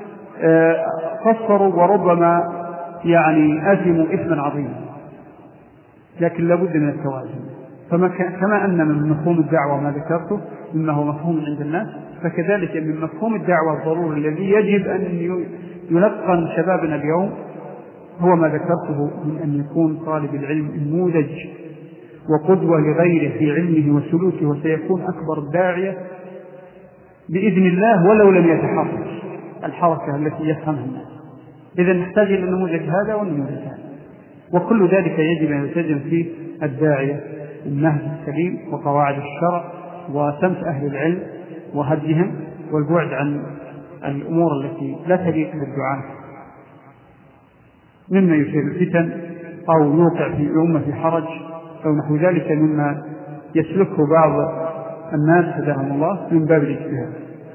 قصروا وربما يعني أثموا إثما عظيما، لكن لابد من التوازن. فما كما أن من مفهوم الدعوة ما ذكرته مما هو مفهوم عند الناس، فكذلك من مفهوم الدعوة الضروري الذي يجب أن يلقن شبابنا اليوم هو ما ذكرته من أن يكون طالب العلم نموذج وقدوة لغيره في علمه وسلوكه، وسيكون أكبر داعية بإذن الله ولو لم يتحرك الحركة التي يفهمها الناس. إذا نحتاج إلى النموذج هذا والنموذج هذا، وكل ذلك يجب أن يلتزم فيه الداعية النهج السليم وقواعد الشرع وسمت أهل العلم وهديهم والبعد عن الأمور التي لا تليق بالدعاة مما يثير الفتن أو يوقع في الأمة في حرج أو نحو ذلك مما يسلكه بعض الناس هداهم الله من باب الاجتهاد.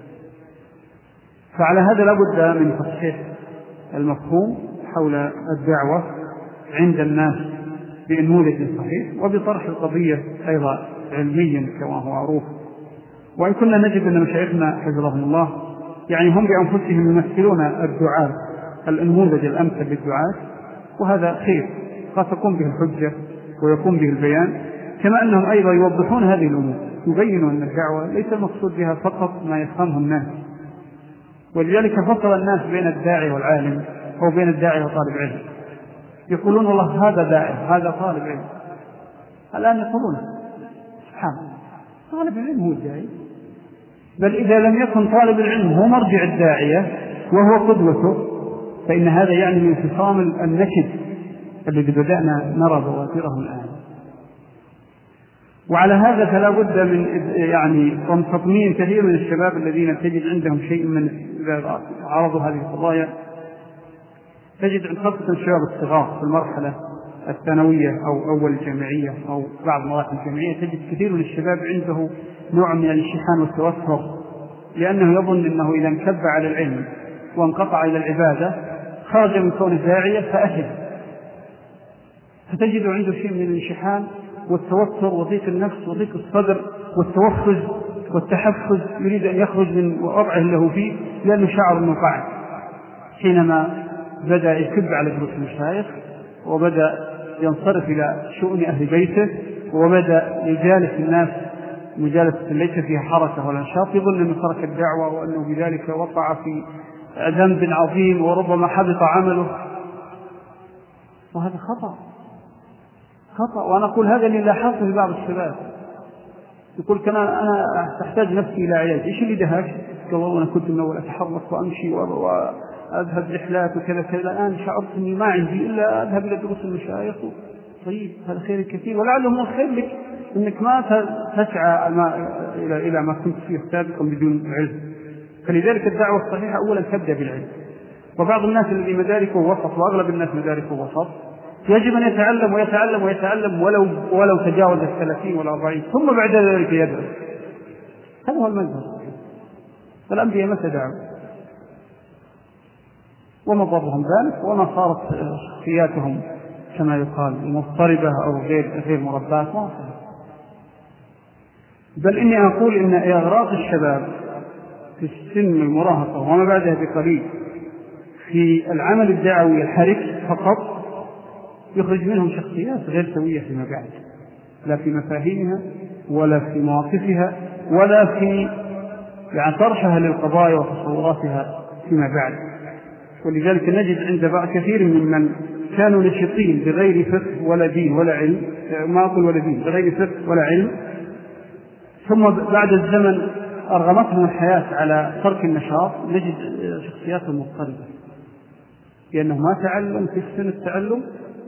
فعلى هذا لابد من تصحيح المفهوم حول الدعوة عند الناس بنموذج صحيح، وبطرح القضية أيضا علميا كما هو معروف. وإن كنا نجد أن مشايخنا حفظهم الله يعني هم بأنفسهم يمثلون الدعاة النموذج الأمثل للدعاة، وهذا خير قد تقوم به الحجة ويقوم به البيان، كما أنهم أيضا يوضحون هذه الأمور، يبينوا أن الدعوة ليس المقصود بها فقط ما يفهمه الناس. ولذلك فصل الناس بين الداعي والعالم أو بين الداعي وطالب علم، يقولون والله هذا داعي هذا طالب علم. الآن يقولون سبحان الله طالب العلم هو الداعي، بل إذا لم يكن طالب العلم هو مرجع الداعية وهو قدوته فإن هذا يعني من انفصام النكد الذي بدأنا نرى بواتره الآن. وعلى هذا فلا بد من يعني تطمين كثير من الشباب الذين تجد عندهم شيء من عرضوا هذه القضايا، تجد عند خاصة الشباب الصغار في المرحلة الثانوية أو أول الجامعية أو بعض مراحل الجامعية، تجد كثير من الشباب عنده نوع من الانشحان والتوتر، لأنه يظن أنه إذا انكب على العلم وانقطع إلى العبادة خرج من كون داعية فأهل، فتجد عنده شيء من الانشحان والتوتر وضيق النفس وضيق الصدر والتوفز والتحفز، يريد أن يخرج من وضعه له فيه لأنه شعر أنه قاعد. حينما بدأ يكب على دروس المشايخ وبدأ ينصرف إلى شؤون أهل بيته وبدأ يجالس الناس مجالسة ليس فيها حركة ولا نشاط، يظن أنه ترك الدعوة وأنه بذلك وقع في ذنب عظيم وربما حبط عمله، وهذا خطأ خطأ. وأنا أقول هذا اللي لاحظته في بعض الشباب، يقول كان أنا أحتاج نفسي إلى علاج. إيش اللي دهاك؟ قال والله أنا كنت من أول أتحرك وأمشي وأذهب رحلات وكذا كذا، الآن شعرت أني ما عندي إلا أذهب إلى دروس المشايخ. طيب هذا خير كثير، ولعله من الخير لك أنك ما تسعى ما إلى إلى ما كنت فيه سابقا بدون علم. فلذلك الدعوة الصحيحة أولا تبدأ بالعلم. وبعض الناس الذي مداركه وسط، وأغلب الناس مداركه وسط، يجب أن يتعلم ويتعلم ويتعلم ولو ولو تجاوز الثلاثين والأربعين، ثم بعد ذلك يدرس. هذا هو المنهج. فالأنبياء متى دعوا وما ضرهم ذلك، وما صارت شخصياتهم كما يقال مضطربة أو غير غير مربات، ما صار. بل إني أقول إن إغراق الشباب في السن المراهقة وما بعدها بقليل في العمل الدعوي الحرج فقط يخرج منهم شخصيات غير سوية فيما بعد، لا في مفاهيمها ولا في مواقفها ولا في يعني طرحها للقضايا وتصوراتها فيما بعد. ولذلك نجد عند بعض كثير ممن كانوا نشطين بغير فقه ولا دين ولا علم، ما أقول ولا دين، بغير فقه ولا علم، ثم بعد الزمن أرغمتهم الحياة على ترك النشاط، نجد شخصياتهم مضطربة لأنه ما تعلم في سن التعلم،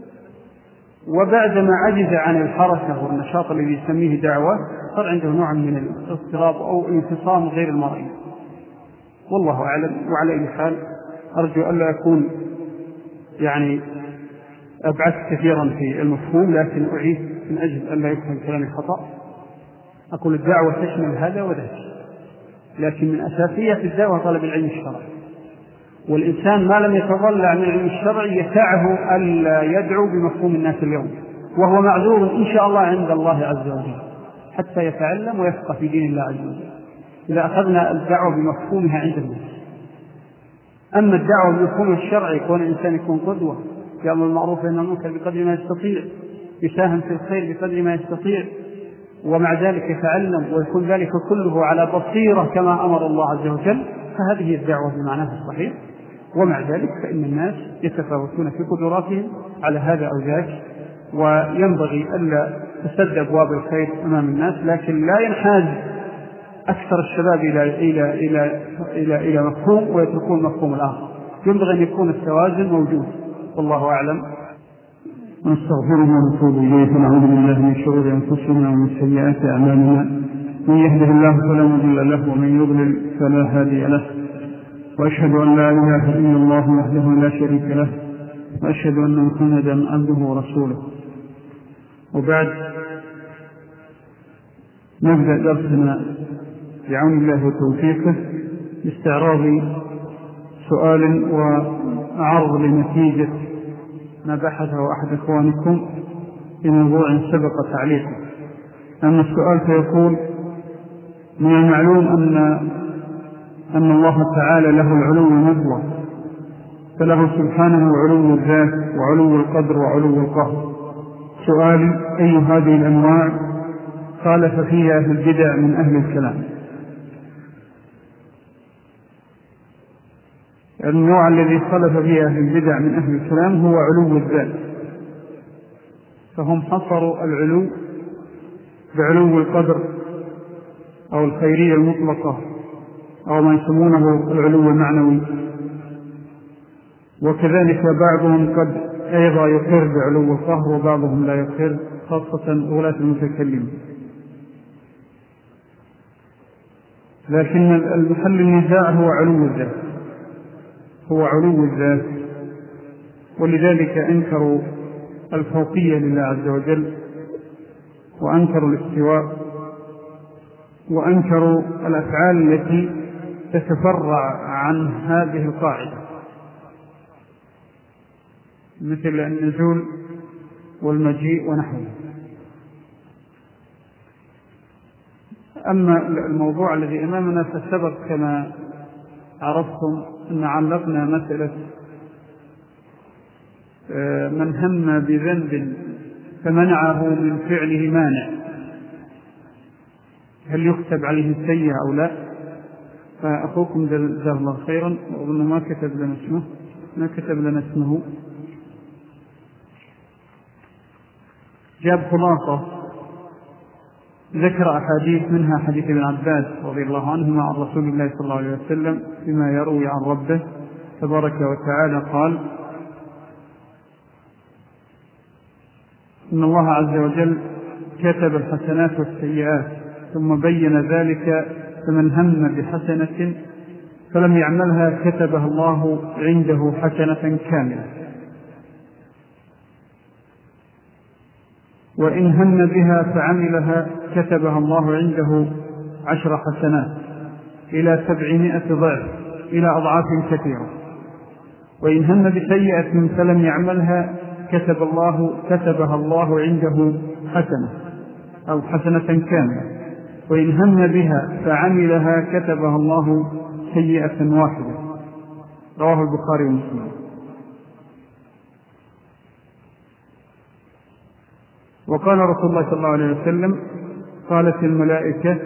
وبعدما عجز عن الحركة والنشاط الذي يسميه دعوة صار عنده نوع من الاضطراب أو انفصام غير المرئي. والله أعلم. وعلى أي حال أرجو ألا أكون يعني أبعث كثيرا في المفهوم، لكن أعيد من أجل ألا يفهم كلامي خطأ. أقول الدعوة تشمل هذا وذاك، لكن من أساسيات الدعوة طلب العلم الشرعي، والإنسان ما لم يتضلع من العلم الشرعي يسعه ألا يدعو بمفهوم الناس اليوم، وهو معذور إن شاء الله عند الله عز وجل حتى يتعلم ويفقه في دين الله عز وجل إذا أخذنا الدعوة بمفهومها عند الناس. أما الدعوة بمفهوم الشرعي كون الإنسان يكون قدوة، يأمر بالمعروف وينهى عن المنكر بقدر ما يستطيع، يساهم في الخير بقدر ما يستطيع، ومع ذلك يتعلم ويكون ذلك كله على بصيرة كما أمر الله عز وجل، فهذه الدعوة بمعناها الصحيح. ومع ذلك فإن الناس يتفاوتون في قدراتهم على هذا أو ذاك، وينبغي ألا تسد أبواب الخير أمام الناس، لكن لا ينحاز أكثر الشباب إلى إلى إلى إلى إلى مفهوم ويتركون مفهوم الآخر. ينبغي أن يكون التوازن موجود، والله أعلم. ونستغفره ونتوب إليه ونعوذ بالله من شرور أنفسنا ومن سيئات أعمالنا، من يهده الله فلا مضل له ومن يضلل فلا هادي له، وأشهد أن لا إله إلا الله وحده لا شريك له، وأشهد أن محمدا عبده ورسوله. وبعد، نبدأ درسنا بعون الله وتوفيقه باستعراض سؤال وعرض لنتيجة ما بحثه أحد إخوانكم في موضوع سبق تعليقه. أما السؤال فيقول: من المعلوم أن أن الله تعالى له العلو المطلق، فله سبحانه علو الذات وعلو القدر وعلو القهر. سؤال: أي هذه الأنواع خالف فيها أهل البدع من أهل الكلام؟ النوع الذي خالف فيه أهل البدع من أهل الكلام هو علو الذات، فهم حصروا العلو بعلو القدر أو الخيرية المطلقة أو ما يسمونه العلو المعنوي. وكذلك بعضهم قد أيضا يقر بعلو القهر وبعضهم لا يقر، خاصة غلاة المتكلمين. لكن المحل النزاع هو علو الذات، هو علو الذات. ولذلك أنكروا الفوقية لله عز وجل، وأنكروا الاستواء، وأنكروا الأفعال التي تتفرع عن هذه القاعدة، مثل النزول والمجيء ونحوه. أما الموضوع الذي أمامنا فسبق كما عرفتم أن علقنا مسألة من هم بذنب فمنعه من فعله مانع، هل يكتب عليه السيئة أو لا؟ فأخوكم جزاه الله خيرا، وأظن ما كتب لنا اسمه ما كتب لنا اسمه جاب خلاصة، ذكر أحاديث منها حديث ابن عباس رضي الله عنهما عن رسول الله صلى الله عليه وسلم فيما يروي عن ربه تبارك وتعالى قال: إن الله عز وجل كتب الحسنات والسيئات ثم بين ذلك، فمن هم بحسنة فلم يعملها كتبها الله عنده حسنة كاملة، وإن هم بها فعملها كتبها الله عنده عشر حسنات إلى سبعمائة ضعف إلى أضعاف كثيرة، وإن هم بسيئة فلم يعملها كتب الله كتبها الله عنده حسنة أو حسنة كاملة، وإن هم بها فعملها كتبها الله سيئة واحدة. رواه البخاري ومسلم. وقال رسول الله صلى الله عليه وسلم: قالت الملائكة: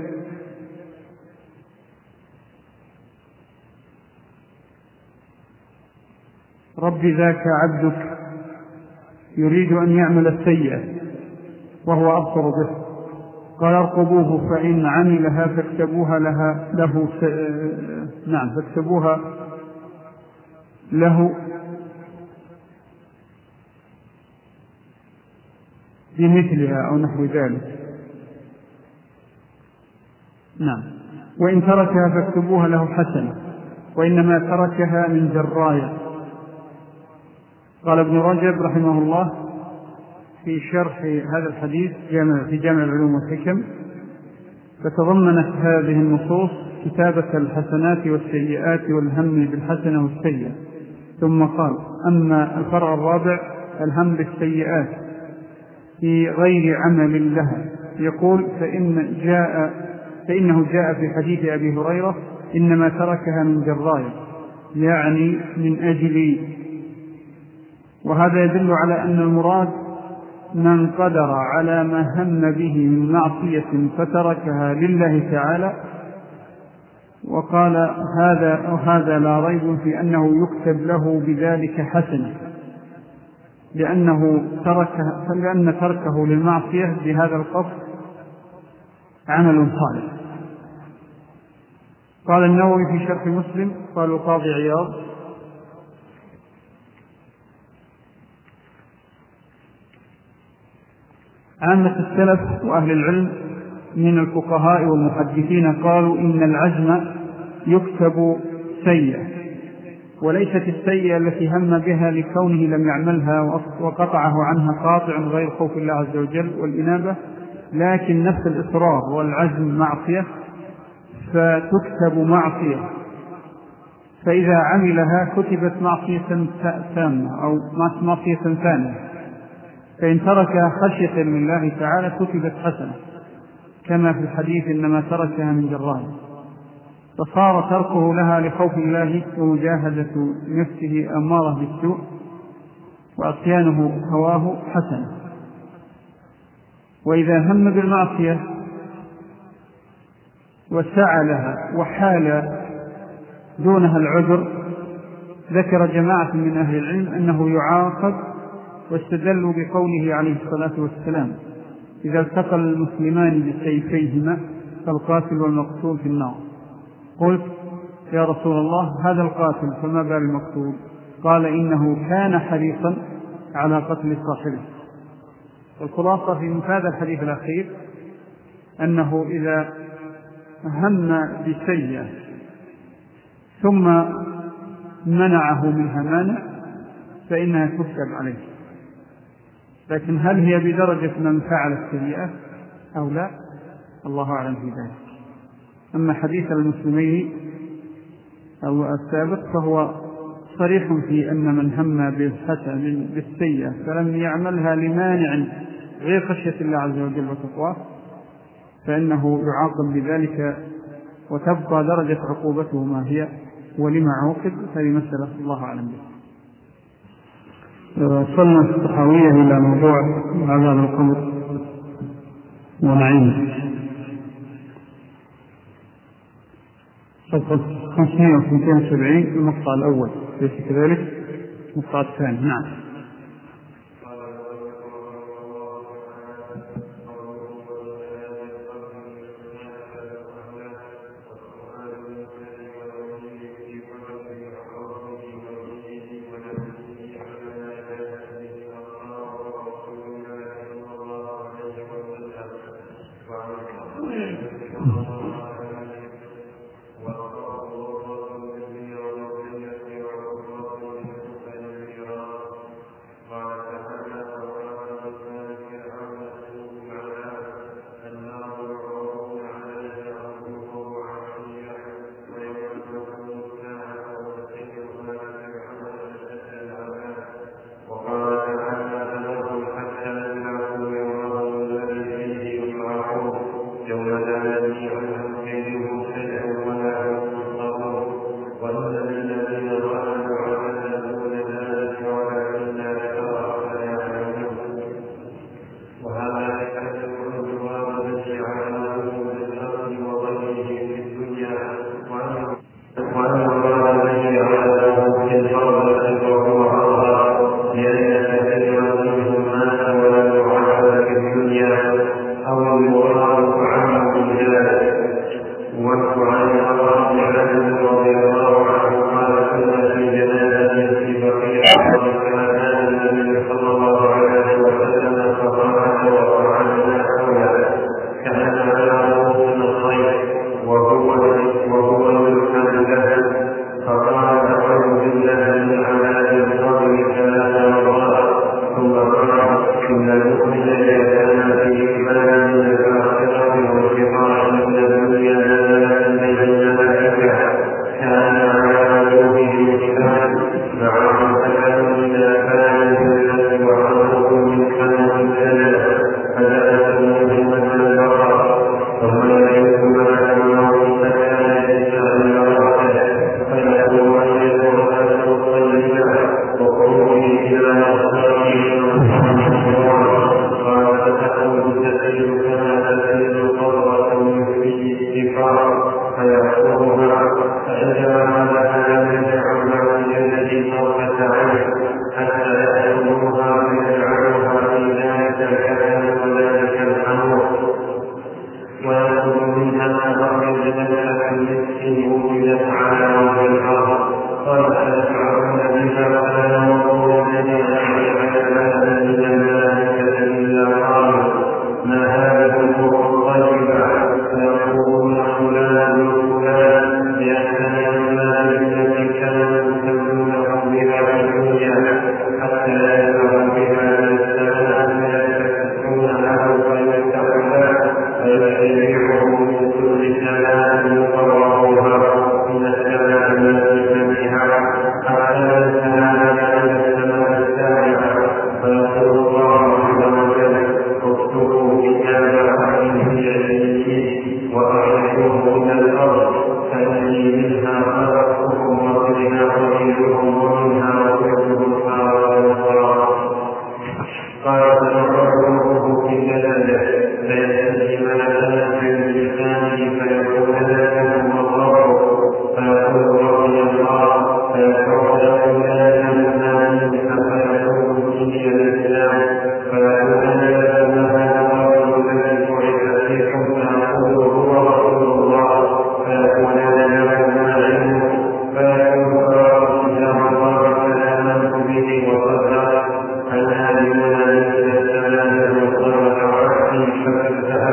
رب ذاك عبدك يريد أن يعمل السيئة وهو أبصر به، قال: ارقبوه فإن عملها فاكتبوها لها له س... نعم فاكتبوها له بمثلها أو نحو ذلك. نعم. وإن تركها فاكتبوها له حسنة، وإنما تركها من جراية. قال ابن رجب رحمه الله في شرح هذا الحديث جامع في جامع العلوم والحكم: فتضمنت هذه النصوص كتابة الحسنات والسيئات والهم بالحسنة والسيئة. ثم قال: أما الفرع الرابع الهم بالسيئات في غير عمل لها، يقول: فإن جاء فإنه جاء في حديث أبي هريرة: إنما تركها من جراية، يعني من أجل. وهذا يدل على أن المراد من قدر على ما هم به من معصية فتركها لله تعالى. وقال: هذا وهذا لا ريب في أنه يكتب له بذلك حسنة، لأنه تركه لأن تركه للمعصية بهذا القصد عمل صالح. قال النووي في شرح مسلم، قال القاضي عياض: عامة السلف وأهل العلم من الفقهاء والمحدثين قالوا إن العزم يكتب سيئة، وليست السيئة التي هم بها لكونه لم يعملها وقطعه عنها قاطع غير خوف الله عز وجل والإنابة، لكن نفس الإصرار والعزم معصية فتكتب معصية، فإذا عملها كتبت معصية تامة أو معصية ثانية، فإن تركها خشية لله تعالى كتبت حسنة، كما في الحديث: إنما تركها من جراية، فصار تركه لها لخوف الله ومجاهدة نفسه أمارة بالسوء وعصيانه هواه حسنة. وإذا هم بالمعصية وسعى لها وحال دونها العذر، ذكر جماعة من أهل العلم أنه يعاقب، واستدلوا بقوله عليه الصلاة والسلام: إذا التقى المسلمان بسيفيهما فالقاتل والمقتول في النار. قلت: يا رسول الله، هذا القاتل فما بال المقتول؟ قال: إنه كان حريصا على قتل صاحبه. والخلاصة في مفاد الحديث الأخير أنه إذا هم بسيئة ثم منعه منها مانع فإنها تكتب عليه، لكن هل هي بدرجة من فعل السيئة أو لا؟ الله أعلم في ذلك. أما حديث المسلمين أو السابق فهو صريح في أن من هم بالحسن بالسيئة فلم يعملها لمانع غير خشية الله عز وجل وتقواه فإنه يعاقب بذلك وتبقى درجة عقوبته ما هي ولما عوقب. هذه مسألة الله أعلم بها. وصلنا في الطحاوية إلى موضوع عذاب القبر ونعيمه. صفحة خمسمائة واثنين وسبعين المقطع الأول ليس كذلك؟ المقطع الثاني. نعم. فَكَذَّبَ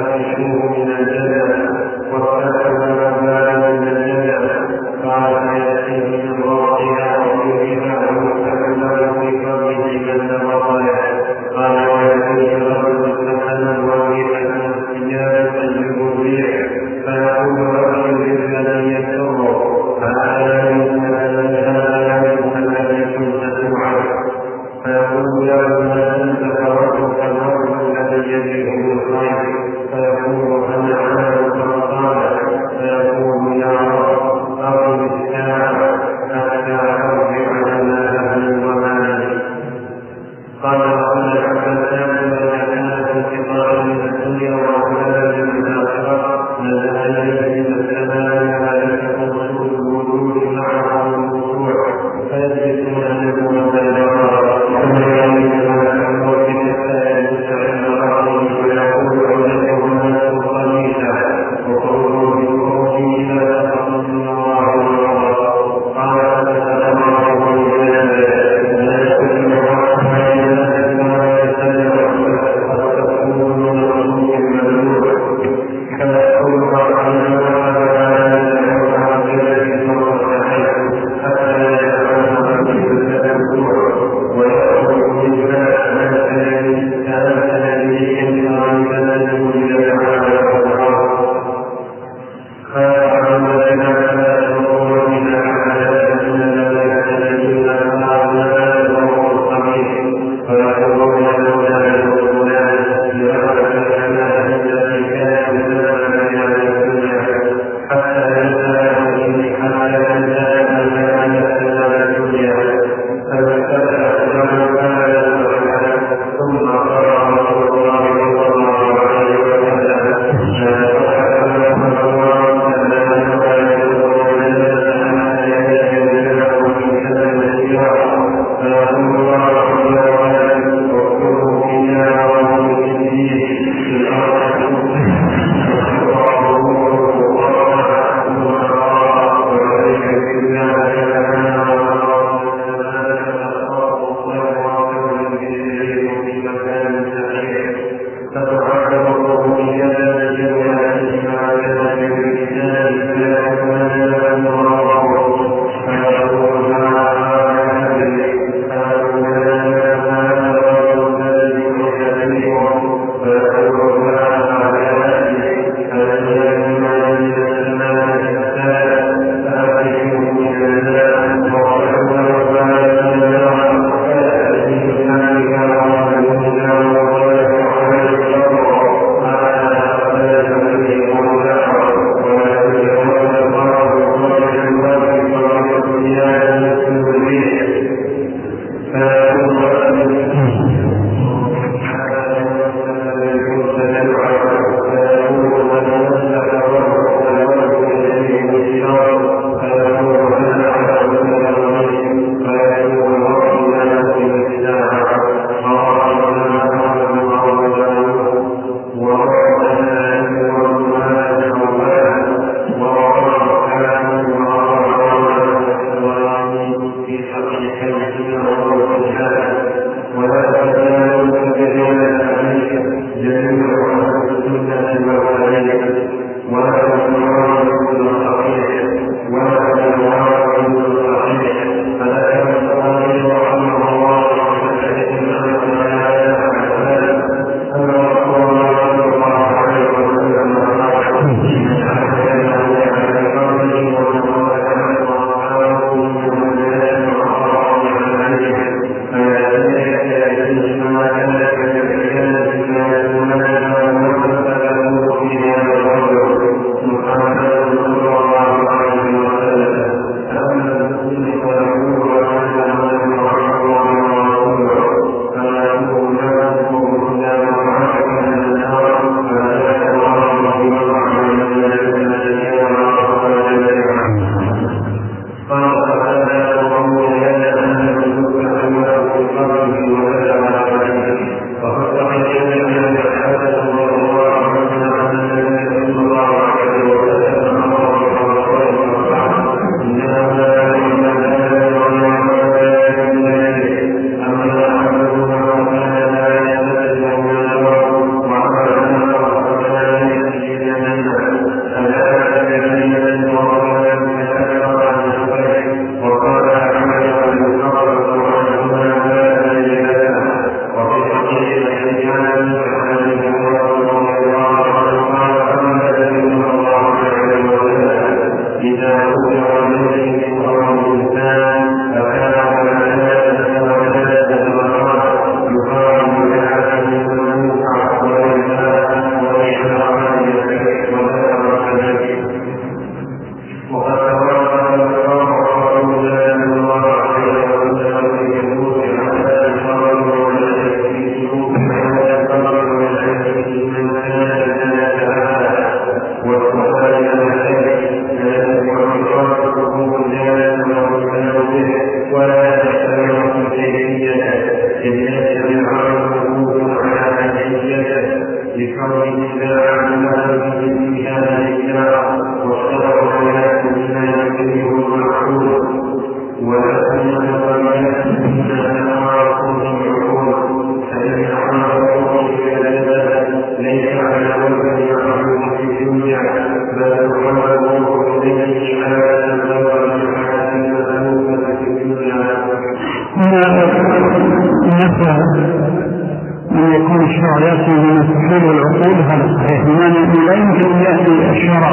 أن يكون الشرع يأتي من التحليل والعقول هذا صحيح، بمعنى لا يمكن أن يأتي الشرع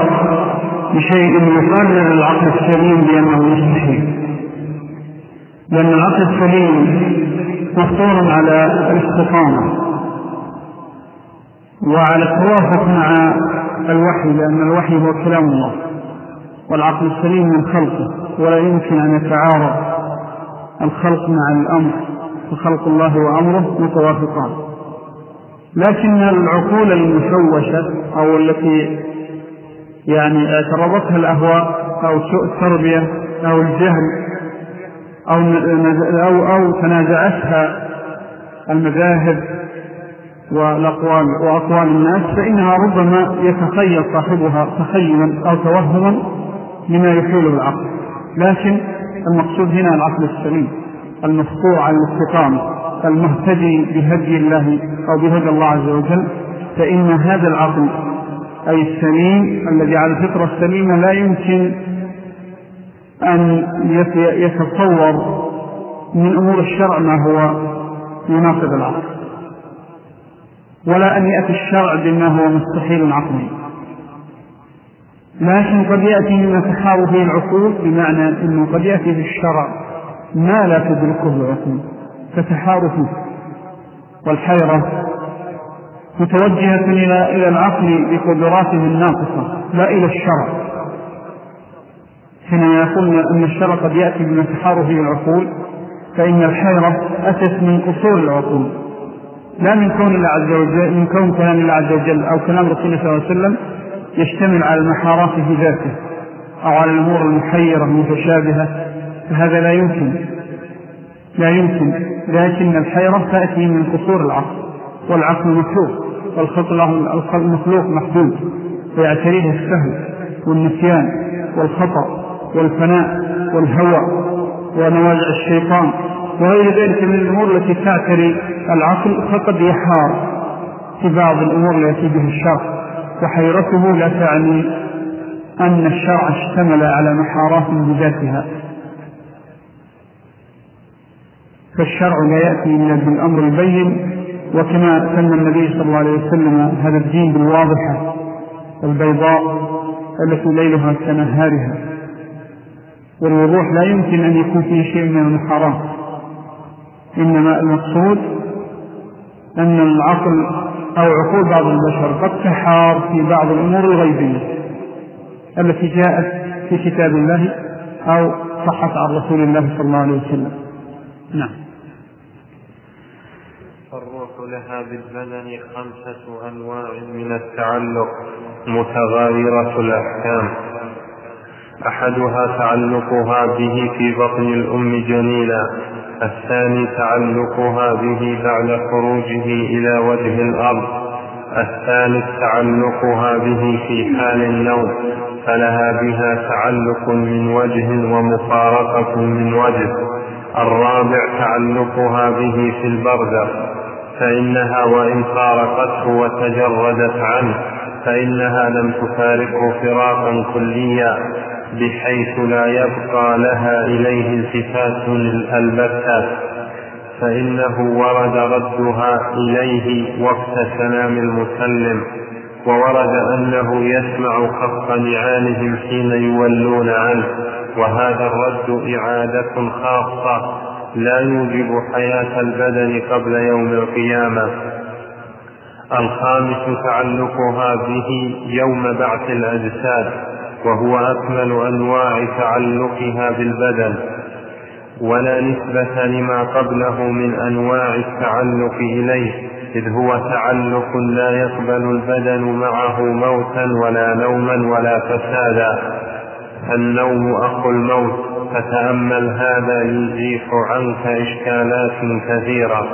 بشيء يقرر العقل السليم بأنه يستحيل، لأن العقل السليم مفطور على الاستقامة وعلى التوافق مع الوحي، لأن الوحي هو كلام الله والعقل السليم من خلقه، ولا يمكن أن يتعارض الخلق مع الأمر، فخلق الله وأمره متوافقان. لكن العقول المشوشة أو التي يعني اعترضتها الأهواء أو سوء التربية أو الجهل أو, أو, أو تنازعتها المذاهب والأقوال وأقوال الناس، فإنها ربما يتخيل صاحبها تخيلا أو توهما لما يحيله العقل. لكن المقصود هنا العقل السليم المفطور على الاستقامة المهتدي بهدي الله أو بهدي الله عز وجل، فإن هذا العقل أي السليم الذي على الفطرة السليمة لا يمكن أن يتصور من أمور الشرع ما هو يناقض العقل، ولا أن يأتي الشرع بما هو مستحيل عقلي. لكن قد يأتي مما تحار فيه العقول، بمعنى أنه قد يأتي في الشرع ما لا تدركه العقول فتحار فيه، والحيرة متوجهة إلى العقل بقدراته الناقصة لا إلى الشرع. حينما يقولون أن الشرع قد يأتي بما تحار فيه العقول، فإن الحيرة أتت من قصور العقول لا من كون الله عز وجل، من كون كلام الله عز وجل أو كلام رسول الله صلى الله عليه وسلم يشتمل على المحارات في ذاته أو على الأمور المحيرة المتشابهة، فهذا لا يمكن لا يمكن لكن الحيرة تأتي من قصور العقل، والعقل مخلوق والخلق المخلوق محدود ويعتريه السهل والنسيان والخطأ والفناء والهوى ونوازع الشيطان وغير ذلك من الأمور التي تعتري العقل، فقد يحار في بعض الأمور التي به الشرع، وحيرته لا تعني أن الشرع اشتمل على محارات بذاتها، فالشرع لا يأتي إلا بالأمر البين، وكما سمى النبي صلى الله عليه وسلم هذا الدين بالواضحة البيضاء التي ليلها كنهارها، والوضوح لا يمكن أن يكون فيه شيء من المحارات، إنما المقصود أن العقل أو عقول بعض البشر قد تحار في بعض الأمور الغيبية التي جاءت في كتاب الله أو صحت عن رسول الله صلى الله عليه وسلم. نعم. الروح لها بالبدن خمسة أنواع من التعلق متغايرة الأحكام. أحدها تعلقها به في بطن الأم جنينا، الثاني تعلقها به بعد خروجه إلى وجه الأرض، الثالث تعلقها به في حال النوم فلها بها تعلق من وجه ومفارقة من وجه، الرابع تعلقها به في البرزخ، فإنها وإن فارقته وتجردت عنه فإنها لم تفارقه فراقا كليا بحيث لا يبقى لها إليه التفات البتة، فإنه ورد ردها إليه وقت سلام المسلم، وورد أنه يسمع خف نعالهم حين يولون عنه، وهذا الرد إعادة خاصة لا يوجب حياة البدن قبل يوم القيامة. الخامس تعلقها به يوم بعث الأجساد، وهو أكمل أنواع تعلقها بالبدن، ولا نسبة لما قبله من أنواع التعلق إليه، إذ هو تعلق لا يقبل البدن معه موتا ولا نوما ولا فسادا، النوم أخو الموت، فتأمل هذا يزيح عنك إشكالات كثيرة.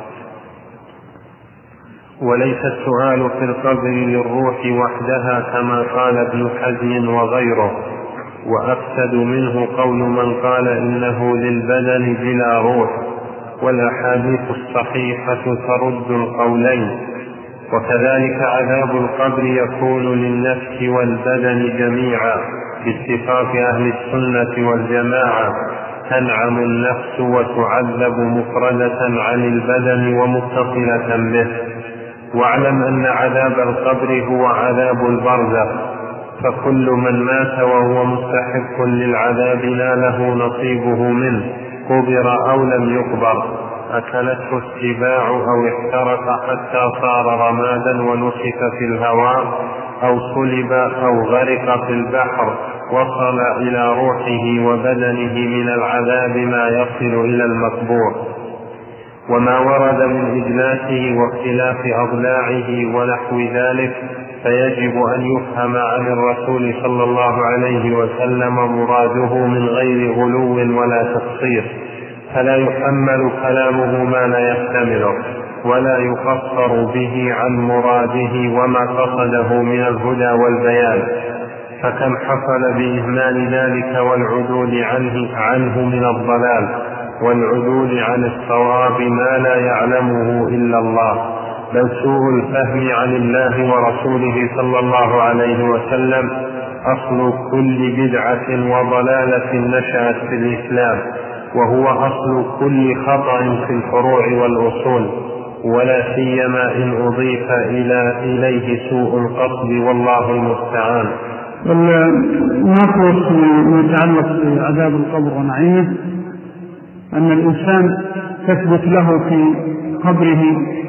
وليس السؤال في القبر للروح وحدها كما قال ابن حزم وغيره، وأفسد منه قول من قال إنه للبدن بلا روح، والأحاديث الصحيحة ترد القولين. وكذلك عذاب القبر يكون للنفس والبدن جميعا باتفاق أهل السنة والجماعة، تنعم النفس وتعذب مفردة عن البدن ومتصلة به. واعلم أن عذاب القبر هو عذاب البرزخ، فكل من مات وهو مستحق للعذاب ناله نصيبه منه، قبر أو لم يقبر، أكلته السباع أو احترق حتى صار رمادا ونسف في الهواء، أو صلب أو غرق في البحر، وصل إلى روحه وبدنه من العذاب ما يصل إلى المقبور. وما ورد من إجلاسه واختلاف أضلاعه ونحو ذلك فيجب أن يفهم عن الرسول صلى الله عليه وسلم مراده من غير غلو ولا تقصير، فلا يحمل كلامه ما لا يحتمله ولا يقصر به عن مراده وما قصده من الهدى والبيان. فكم حصل بإهمال ذلك والعدول عنه, عنه من الضلال والعدول عن الصواب ما لا يعلمه إلا الله، بل سوء الفهم عن الله ورسوله صلى الله عليه وسلم أصل كل بدعة وضلالة نشأت في الإسلام، وهو أصل كل خطأ في الفروع والأصول، ولا سيما إن أضيف إلى إليه سوء القصد، والله المستعان. ونخلص ما يتعلق بعذاب القبر ونعيمه أن الإنسان تثبت له في قبره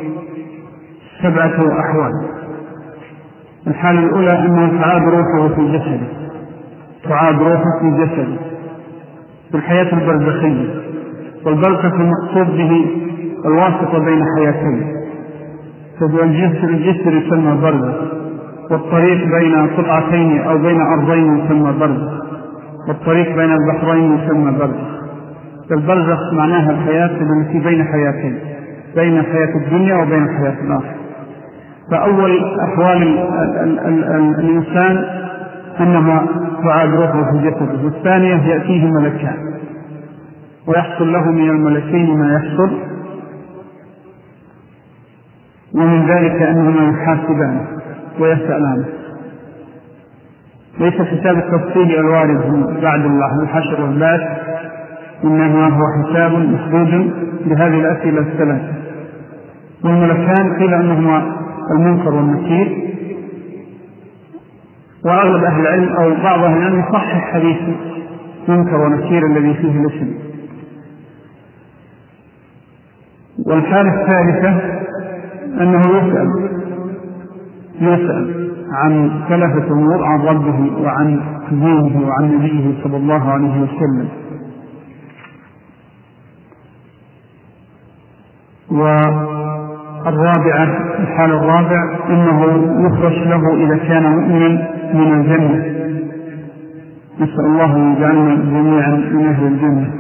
سبعة أحوال. الحالة الأولى أنه تعاد روحه في جسده، تعاد روحه في جسده في الحياة البرزخية، والبرزخ المقصود به الواسطة بين حياتين، فالجسر الجسر يسمى برزخ، والطريق بين قطعتين أو بين أرضين يسمى برزخ، والطريق بين البحرين يسمى برزخ. فالبرزخ معناها الحياة التي بين حياتين، بين حياة الدنيا وبين حياة الآخرة. فأول أحوال ال ال ال ال الإنسان أنه تعاد روحه في جسده، والثانية يأتيه ملكان ويحصل له من الملكين ما يحصل، ومن ذلك أنهما يحاسبانه ويسألانه. ليس حساب التفصيل الوارد بعد الله الحشر والبعث، إنما هو حساب محدود بهذه الأسئلة الثلاثة. والملكان قيل أنهما المنكر والنكير، وأغلب أهل العلم أو بعض أهل العلم يصحح حديث منكر ونكير الذي فيه الاسم. والحالة الثالثة أنه يسأل يسأل عن ثلاثة أمور: عن ربه وعن دينه وعن نبيه صلى الله عليه وسلم. والرابعة الحالة الرابعة أنه يخرج له إذا كان مؤمنا من الجنة، نسأل الله أن يجعلنا جميعا من أهل الجنة.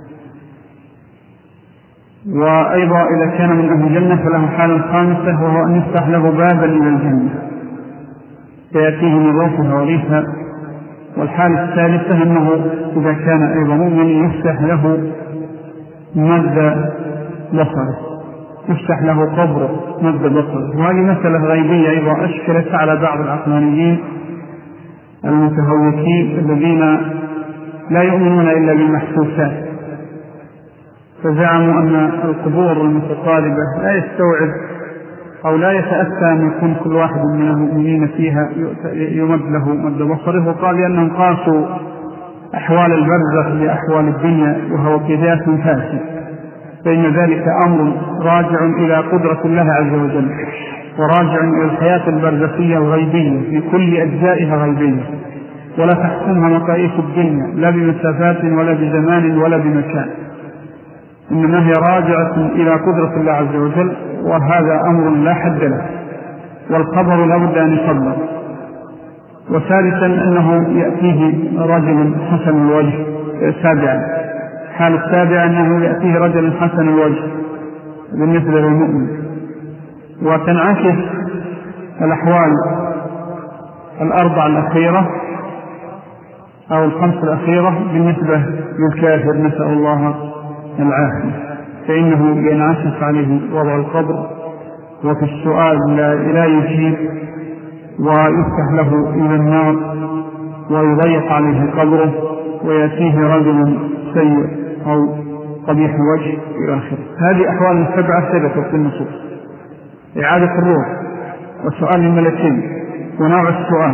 وأيضا إذا كان من أهل الجنة فله حالة خامسة، وهو أن يفتح له بابا إلى الجنة فيأتيه من روحها وريحها. والحالة الثالثة أنه إذا كان أيضا مؤمن يفتح له مد بصره، يفتح له قبره مد بصره. وهذه مسألة غيبية أيضا أشكلت على بعض العقلانيين المتهوكين الذين لا يؤمنون إلا بالمحسوسات، فزعموا أن القبور المتطالبة لا يستوعب أو لا يتأتى أن يكون كل واحد من المؤمنين فيها يمد له مد بصره. وقال أنهم قاسوا أحوال البرزخ لأحوال الدنيا وهو قياس فاسد، فإن ذلك أمر راجع إلى قدرة الله عز وجل، وراجع إلى الحياة البرزخية الغيبية في كل أجزائها غيبية، ولا تحكمها مقاييس الدنيا لا بمسافات ولا بزمان ولا بمكان، إنما هي راجعة إلى قدرة الله عز وجل، وهذا أمر لا حد له، والخبر لا بد أن يصدر. وثالثا أنه يأتيه رجل حسن الوجه سابعا، حال السابع أنه يأتيه رجل حسن الوجه بالنسبة للمؤمن. وتنعكس الأحوال الأربع الأخيرة أو الخمس الأخيرة بالنسبة للكافر، نسأل الله العافية، فإنه ينعكس عليه وضع القبر، وفي السؤال لا يجيب، ويفتح له إلى النار ويضيق عليه قبره، ويأتيه رجل سيء أو قبيح الوجه إلى آخره. هذه أحوال السبعة ثبتت في النصوص: إعادة الروح، وسؤال الملكين، ونوع السؤال،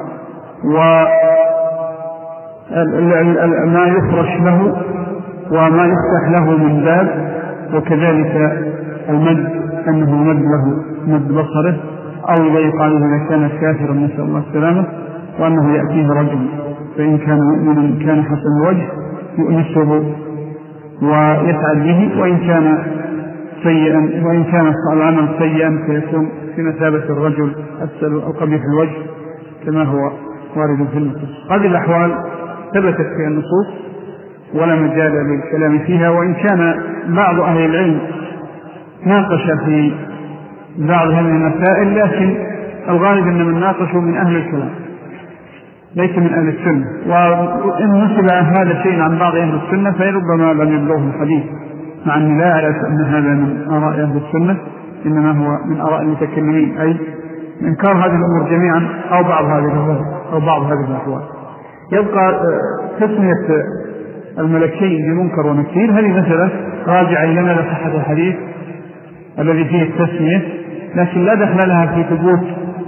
وما يفرش له وما يفتح له من باب، وكذلك المد أنه مد له مد بصره أو يضيق عليه إذا كان كافرا نسأل الله السلامة، وأنه يأتيه رجل فإن كان مؤمنا كان حسن الوجه يؤنسه ويسعد به، وإن كان سيئا، وإن كان العمل سيئا فيكون في مثابة الرجل أسفل أو قبيح الوجه كما هو وارد في النصوص. هذه الأحوال ثبتت في النصوص ولا مجال للكلام فيها، وإن كان بعض أهل العلم ناقش في بعض هذه المسائل، لكن الغالب أن من ناقشوا من أهل الكلام ليس من أهل السنة، وإن نسب هذا الشيء عن بعض أهل السنة فربما لم يبلغه الحديث، مع أن لا أعرف أن هذا من آراء أهل السنة، إنما هو من آراء المتكلمين، أي إنكار هذه الأمور جميعا أو بعض هذه الأمور أو بعض هذه الأحوال. يبقى تسمية الملكين بمنكر ونكير هذه مسألة راجعة لنا لصحة الحديث الذي فيه التسمية، لكن لا دخل لها في ثبوت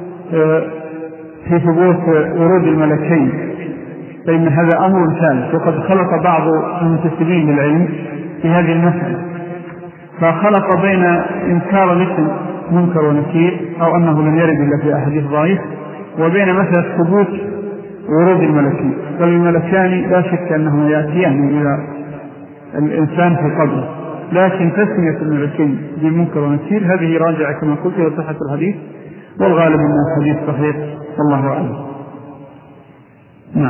في ثبوت ورود الملكين، فإن هذا أمر ثالث. وقد خلط بعض المنتسبين للعلم في هذه المسألة، فخلط بين إنكار الاسم منكر ونكير أو أنه لم يرد إلا في أحاديث ضعيف، وبين مثل ثبوت ورود الملكين. فالملكان لا شك أنهما يأتيان إلى الإنسان في قبره، لكن تسمية الملكين بمنكر ونكير هذه راجعة كما قلت إلى صحة الحديث، والغالب أن الحديث صحيح والله أعلم. نعم.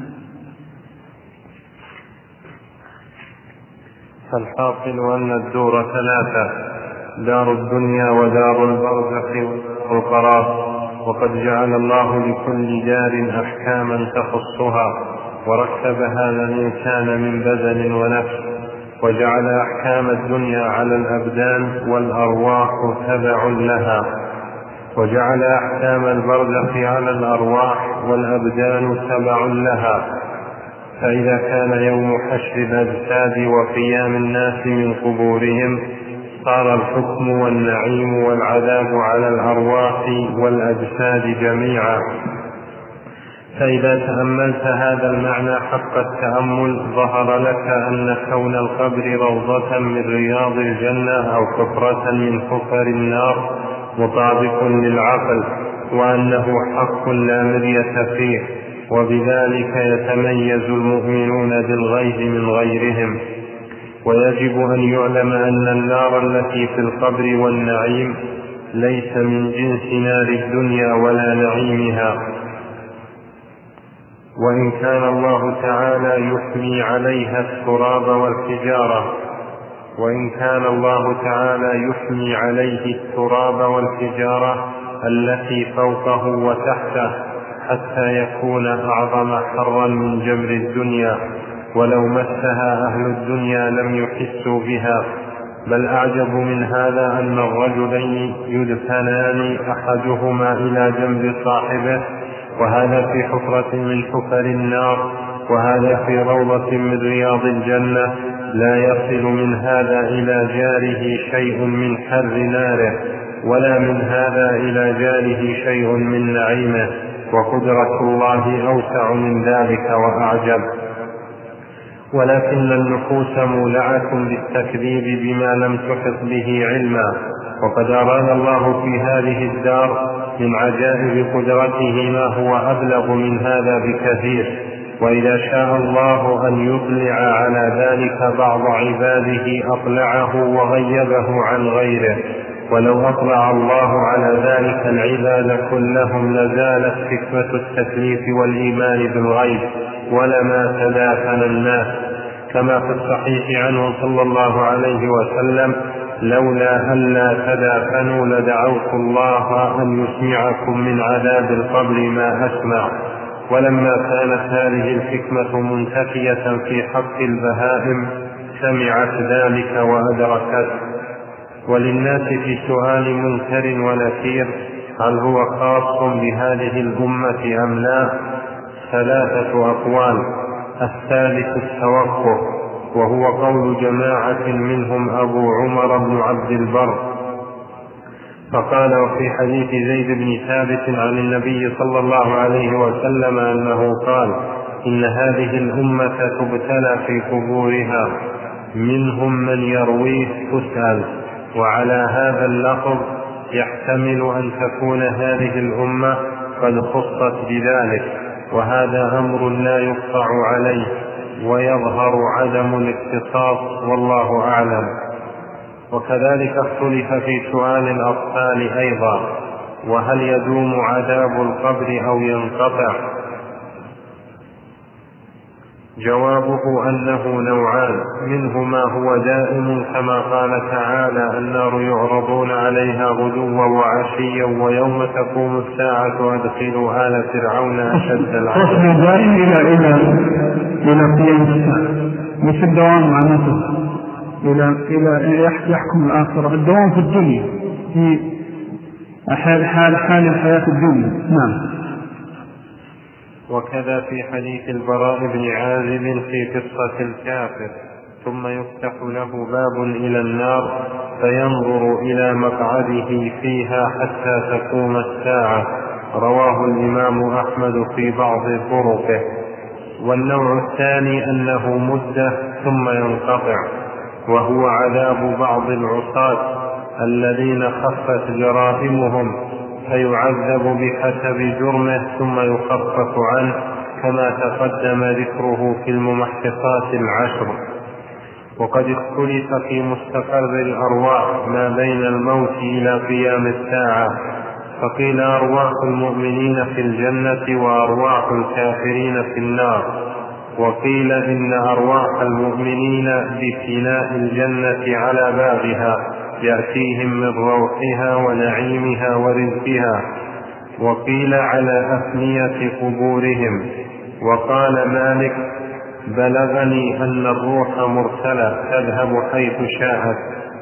فالحاصل أن الدور ثلاثة: دار الدنيا ودار البرزخ والقرار، وقد جعل الله لكل دار أحكاما تخصها، وركب هذا الإنسان من بدن ونفس، وجعل أحكام الدنيا على الأبدان والأرواح تبع لها، وجعل أحكام البرزخ على الأرواح والأبدان تبع لها. فإذا كان يوم حشر الأجساد وقيام الناس من قبورهم صار الحكم والنعيم والعذاب على الأرواح والأجساد جميعا. فإذا تأملت هذا المعنى حق التأمل ظهر لك أن كون القبر روضة من رياض الجنة أو حفرة من حفر النار مطابق للعقل، وأنه حق لا مرية فيه، وبذلك يتميز المؤمنون بالغيب من غيرهم. ويجب أن يعلم أن النار التي في القبر والنعيم ليس من جنس نار الدنيا ولا نعيمها، وإن كان الله تعالى يحمي عليها التراب والحجارة وإن كان الله تعالى يحمي عليه التراب والحجارة التي فوقه وتحته حتى يكون أعظم حرا من جمر الدنيا، ولو مسها أهل الدنيا لم يحسوا بها. بل أعجب من هذا أن الرجلين يدفنان أحدهما إلى جنب صاحبه، وهذا في حفرة من حفر النار، وهذا في روضة من رياض الجنة، لا يصل من هذا إلى جاره شيء من حر ناره، ولا من هذا إلى جاره شيء من نعيمه، وقدرة الله أوسع من ذلك وأعجب. ولكن النفوس مولعة بالتكذيب بما لم تحط به علما، وقد أرانا الله في هذه الدار من عجائب قدرته ما هو أبلغ من هذا بكثير. وإذا شاء الله أن يطلع على ذلك بعض عباده أطلعه وغيبه عن غيره، ولو أطلع الله على ذلك العباد كلهم لزالت حكمة التكليف والإيمان بالغيب، ولما تدافن الناس، كما في الصحيح عنه صلى الله عليه وسلم: لولا أن لا تدافنوا لدعوت الله أن يسمعكم من عذاب القبر ما أسمع. ولما كانت هذه الحكمة منتفية في حق البهائم سمعت ذلك وأدركت. وللناس في سؤال منكر ونكير هل هو خاص بهذه الأمة أم لا ثلاثة أقوال. الثالث التوقف، وهو قول جماعة منهم أبو عمر بن عبد البر، فقال وفي حديث زيد بن ثابت عن النبي صلى الله عليه وسلم أنه قال: إن هذه الأمة تبتلى في قبورها، منهم من يرويه تسأل. وعلى هذا اللفظ يحتمل أن تكون هذه الأمة قد خصت بذلك، وهذا أمر لا يقطع عليه، ويظهر عدم الاختصاص والله أعلم. وكذلك اختلف في سؤال الأطفال أيضا، وهل يدوم عذاب القبر أو ينقطع؟ جوابه أنه نوعان، منه ما هو دائم كما قال تعالى: النار يعرضون عليها غدوا وعشيا ويوم تقوم الساعة أدخلوا آل فرعون أشد العذاب. دائم إلى إلى إلى قيام الساعة، مش الدوام معناته إلى إلى يحكم الآخرة، الدوام في الدنيا في حال حال حال الحياة الدنيا. نعم. وكذا في حديث البراء بن عازب في قصة الكافر: ثم يفتح له باب إلى النار فينظر إلى مقعده فيها حتى تقوم الساعة. رواه الإمام أحمد في بعض طرقه. والنوع الثاني أنه مدة ثم ينقطع، وهو عذاب بعض العصاة الذين خفت جرائمهم فيعذب بحسب جرمه ثم يخفف عنه، كما تقدم ذكره في الممحصات العشر. وقد اختلف في مستقر الأرواح ما بين الموت إلى قيام الساعة، فقيل أرواح المؤمنين في الجنة وأرواح الكافرين في النار، وقيل إن أرواح المؤمنين بفناء الجنة على بابها يأتيهم من روحها ونعيمها ورزقها، وقيل على أفنية قبورهم. وقال مالك: بلغني أن الروح مرسلة تذهب حيث شاءت.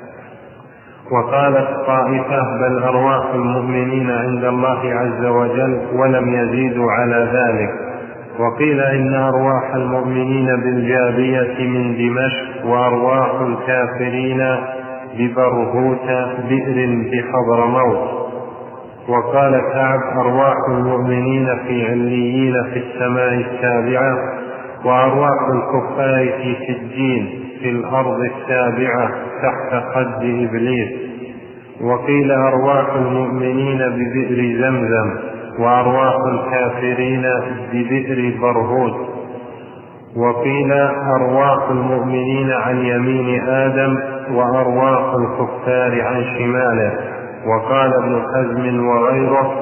وقالت طائفة: بل أرواح المؤمنين عند الله عز وجل، ولم يزيدوا على ذلك. وقيل إن أرواح المؤمنين بالجابية من دمشق، وأرواح الكافرين ببرهوت بئر بحضرموت. وقال كعب: أرواح المؤمنين في عليين في السماء السابعة، وأرواح الكفار في سجين في الأرض السابعة تحت خد إبليس. وقيل أرواح المؤمنين ببئر زمزم، وأرواح الكافرين ببئر برهوت. وقيل أرواح المؤمنين عن يمين آدم، وأرواح الكفار عن شماله. وقال ابن حزم وغيره: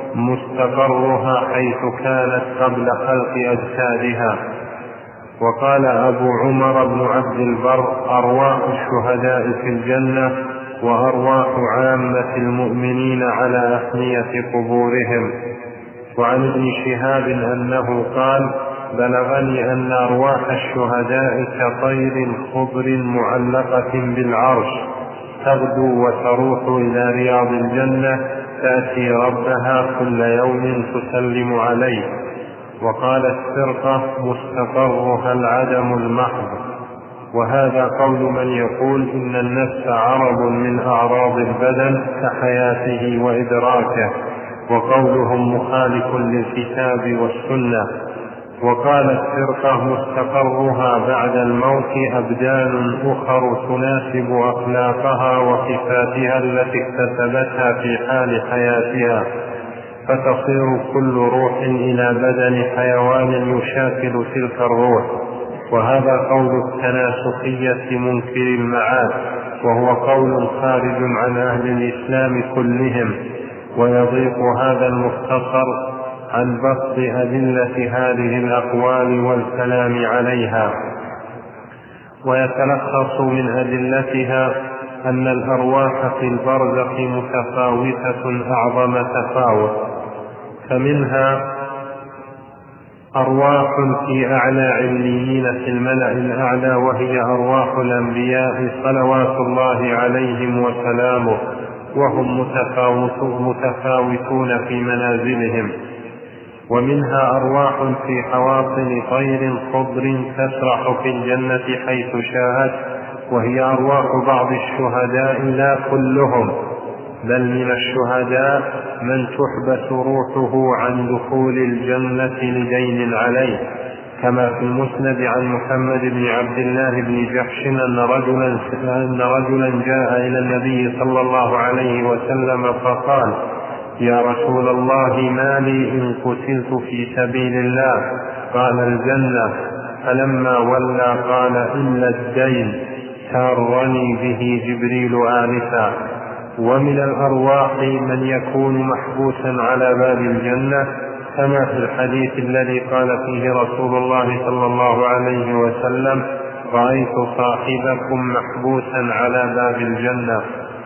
مستقرها حيث كانت قبل خلق أجسادها. وقال أبو عمر بن عبد البر: أرواح الشهداء في الجنة، وأرواح عامة المؤمنين على أفنية قبورهم. وعن ابن شهاب أنه قال: بلغني أن أرواح الشهداء كطير خضر معلقة بالعرش، تغدو وتروح إلى رياض الجنة، تأتي ربها كل يوم تسلم عليه. وقال السرقة: مستقرها العدم المحض. وهذا قول من يقول إن النفس عرض من أعراض البدن كحياته وإدراكه، وقولهم مخالف للكتاب والسنة. وقال الفرقة: مستقرها بعد الموت أبدان أخر تناسب أخلاقها وصفاتها التي اكتسبتها في حال حياتها، فتصير كل روح إلى بدن حيوان يشاكل تلك الروح. وهذا قول التناسخية منكر المعاد، وهو قول خارج عن أهل الإسلام كلهم. ويضيق هذا المختصر عن بسط أدلة هذه الأقوال والكلام عليها. ويتلخص من أدلتها أن الأرواح في البرزخ متفاوتة أعظم تفاوت، فمنها أرواح في أعلى عليين في الملأ الأعلى، وهي أرواح الأنبياء صلوات الله عليهم وسلامه، وهم متفاوتون في منازلهم. ومنها أرواح في حواصل طير خضر تسرح في الجنة حيث شاءت، وهي أرواح بعض الشهداء لا كلهم، بل من الشهداء من تحبس روحه عن دخول الجنة لدين عليه، كما في المسند عن محمد بن عبد الله بن جحش أن رجلا, أن رجلا جاء إلى النبي صلى الله عليه وسلم فقال: يا رسول الله، ما لي إن قتلت في سبيل الله؟ قال: الجنة. فلما ولى قال: إلا الدين. سارني به جبريل آنفا. ومن الأرواح من يكون محبوسا على باب الجنة، كما في الحديث الذي قال فيه رسول الله صلى الله عليه وسلم: رأيت صاحبكم محبوسا على باب الجنة.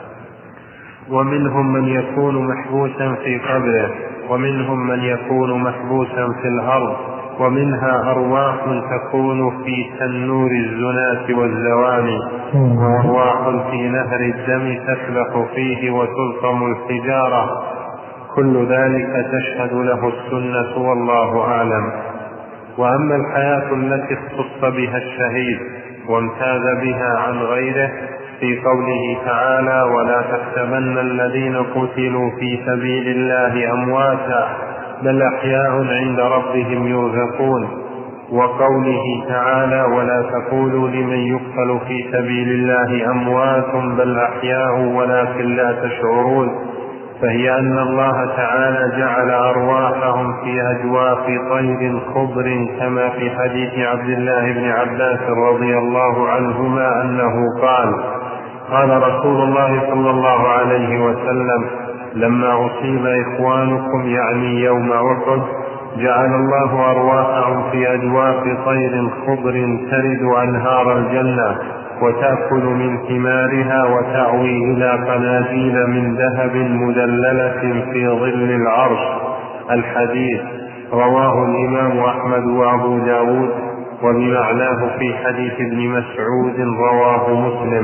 ومنهم من يكون محبوسا في قبره، ومنهم من يكون محبوسا في الأرض. ومنها أرواح تكون في تنور الزناة والزواني، وأرواح في نهر الدم تسبح فيه وتلطم الحجارة. كل ذلك تشهد له السنة والله أعلم. وأما الحياة التي اختص بها الشهيد وامتاز بها عن غيره في قوله تعالى: ولا تحسبن الذين قتلوا في سبيل الله أمواتا بل أحياء عند ربهم يرزقون. وقوله تعالى: ولا تقولوا لمن يقتل في سبيل الله أموات بل أحياء ولكن لا تشعرون. فهي أن الله تعالى جعل أرواحهم في أجواف طير خضر، كما في حديث عبد الله بن عباس رضي الله عنهما أنه قال: قال رسول الله صلى الله عليه وسلم: لما أصيب إخوانكم يعني يوم أحد جعل الله أرواحهم في أجواف طير خضر ترد أنهار الجنة وتأكل من ثمارها وتأوي إلى قناديل من ذهب مدللة في ظل العرش. الحديث رواه الإمام أحمد وأبو داود، وبمعناه في حديث ابن مسعود رواه مسلم.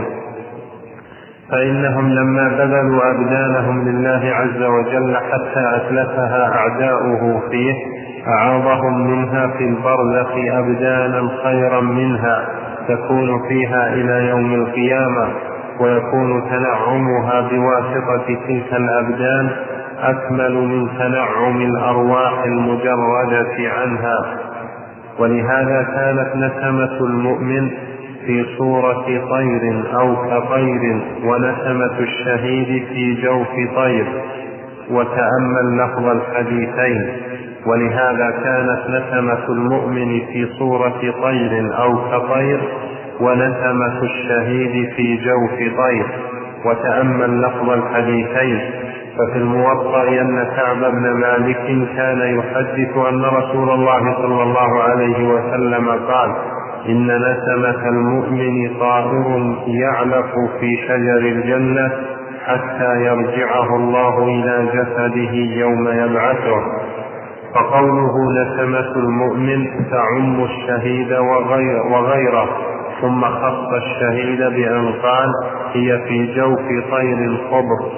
فإنهم لما بذلوا أبدانهم لله عز وجل حتى أتلفها أعداؤه فيه أعاضهم منها في البرزخ أبدانا خيرا منها تكون فيها إلى يوم القيامة، ويكون تنعمها بواسطة تلك الأبدان أكمل من تنعم الأرواح المجردة عنها. ولهذا كانت نسمة المؤمن في صورة طير أو كطير، ونسمة الشهيد في جوف طير. وتأمل لفظ الحديثين. ولهذا كانت نسمة المؤمن في صورة طير أو كطير، ونسمة الشهيد في جوف طير. وتأمل لفظ الحديثين. ففي الموطأ أن كعب بن مالك كان يحدث أن رسول الله صلى الله عليه وسلم قال: إن نسمة المؤمن طائر يعلق في شجر الجنة حتى يرجعه الله إلى جسده يوم يبعثه. فقوله نسمة المؤمن تعم الشهيد وغير وغيره، ثم خص الشهيد بأن قال: هي في جوف طير خضر.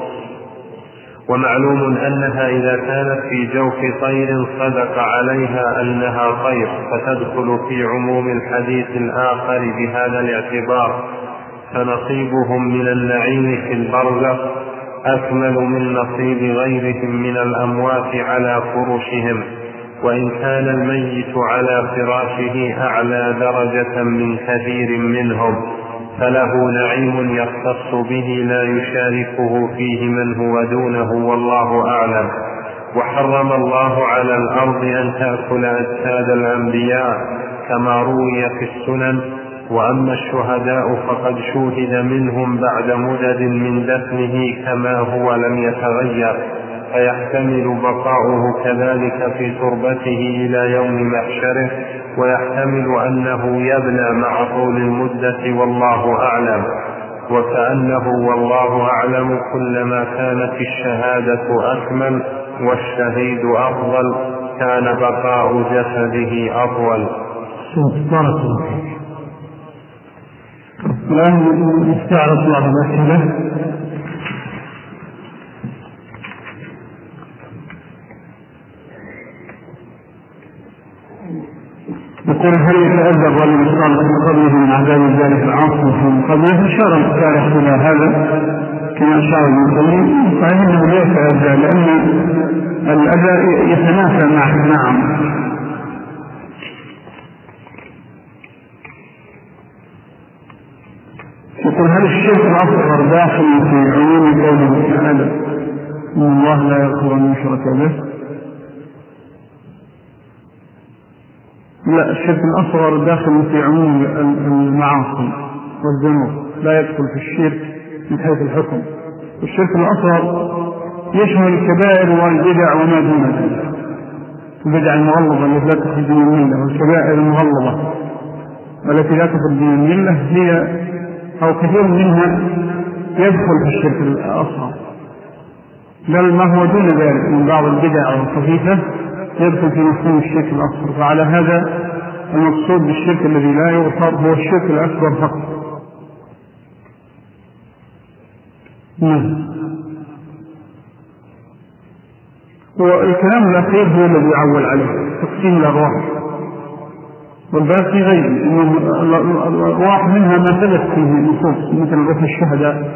ومعلوم أنها إذا كانت في جوف طير صدق عليها أنها طير، فتدخل في عموم الحديث الآخر بهذا الاعتبار. فنصيبهم من النعيم في البرزخ أكمل من نصيب غيرهم من الأموات على فرشهم، وإن كان الميت على فراشه أعلى درجة من كثير منهم، فله نعيم يختص به لا يشاركه فيه من هو دونه، والله أعلم. وحرم الله على الأرض أن تأكل أجساد الأنبياء كما روي في السنن. وأما الشهداء فقد شوهد منهم بعد مدد من دفنه كما هو لم يتغير، فيحتمل بقاؤه كذلك في تربته إلى يوم محشره، ويحتمل أنه يبلى مع طول المدة، والله أعلم. وكأنه والله أعلم كلما كانت الشهادة أكمل والشهيد أفضل كان بقاء جسده أطول. الآن نستعرض بعض الأسئلة. يقول: هل يتأذى ظالم الصالح من قبله من عذاب ذلك العاصي من قبله؟ أشار الشارح إلى هذا كما أشار ابن القيم، صحيح أنه لا يتأذى لأن الأذى يتنافى مع النعم. يقول: هل الشرك الأصغر داخل في عموم قوله تعالى إن الله لا يغفر أن يشرك به؟ لا، الشرك الأصغر داخل في عموم المعاصي والذنوب، لا يدخل في الشرك من حيث الحكم. والشرك الأصغر يشمل الكبائر والبدع وما دون ذلك، البدع المغلظة التي لا تخرج من الملة والكبائر المغلظة التي لا تخرج من الملة هي أو كثير منها يدخل في الشرك الأصغر، بل ما هو دون ذلك من بعض البدع الخفيفة يدخل في مفهوم الشرك الأصغر. فعلى هذا المقصود بالشرك الذي لا يغفر هو الشرك الأكبر فقط. نعم. والكلام الأخير هو الذي يعول عليه تقسيم الأرواح، والباقي غير إنه الأرواح منها ما ثبت فيه النصوص مثل روح الشهداء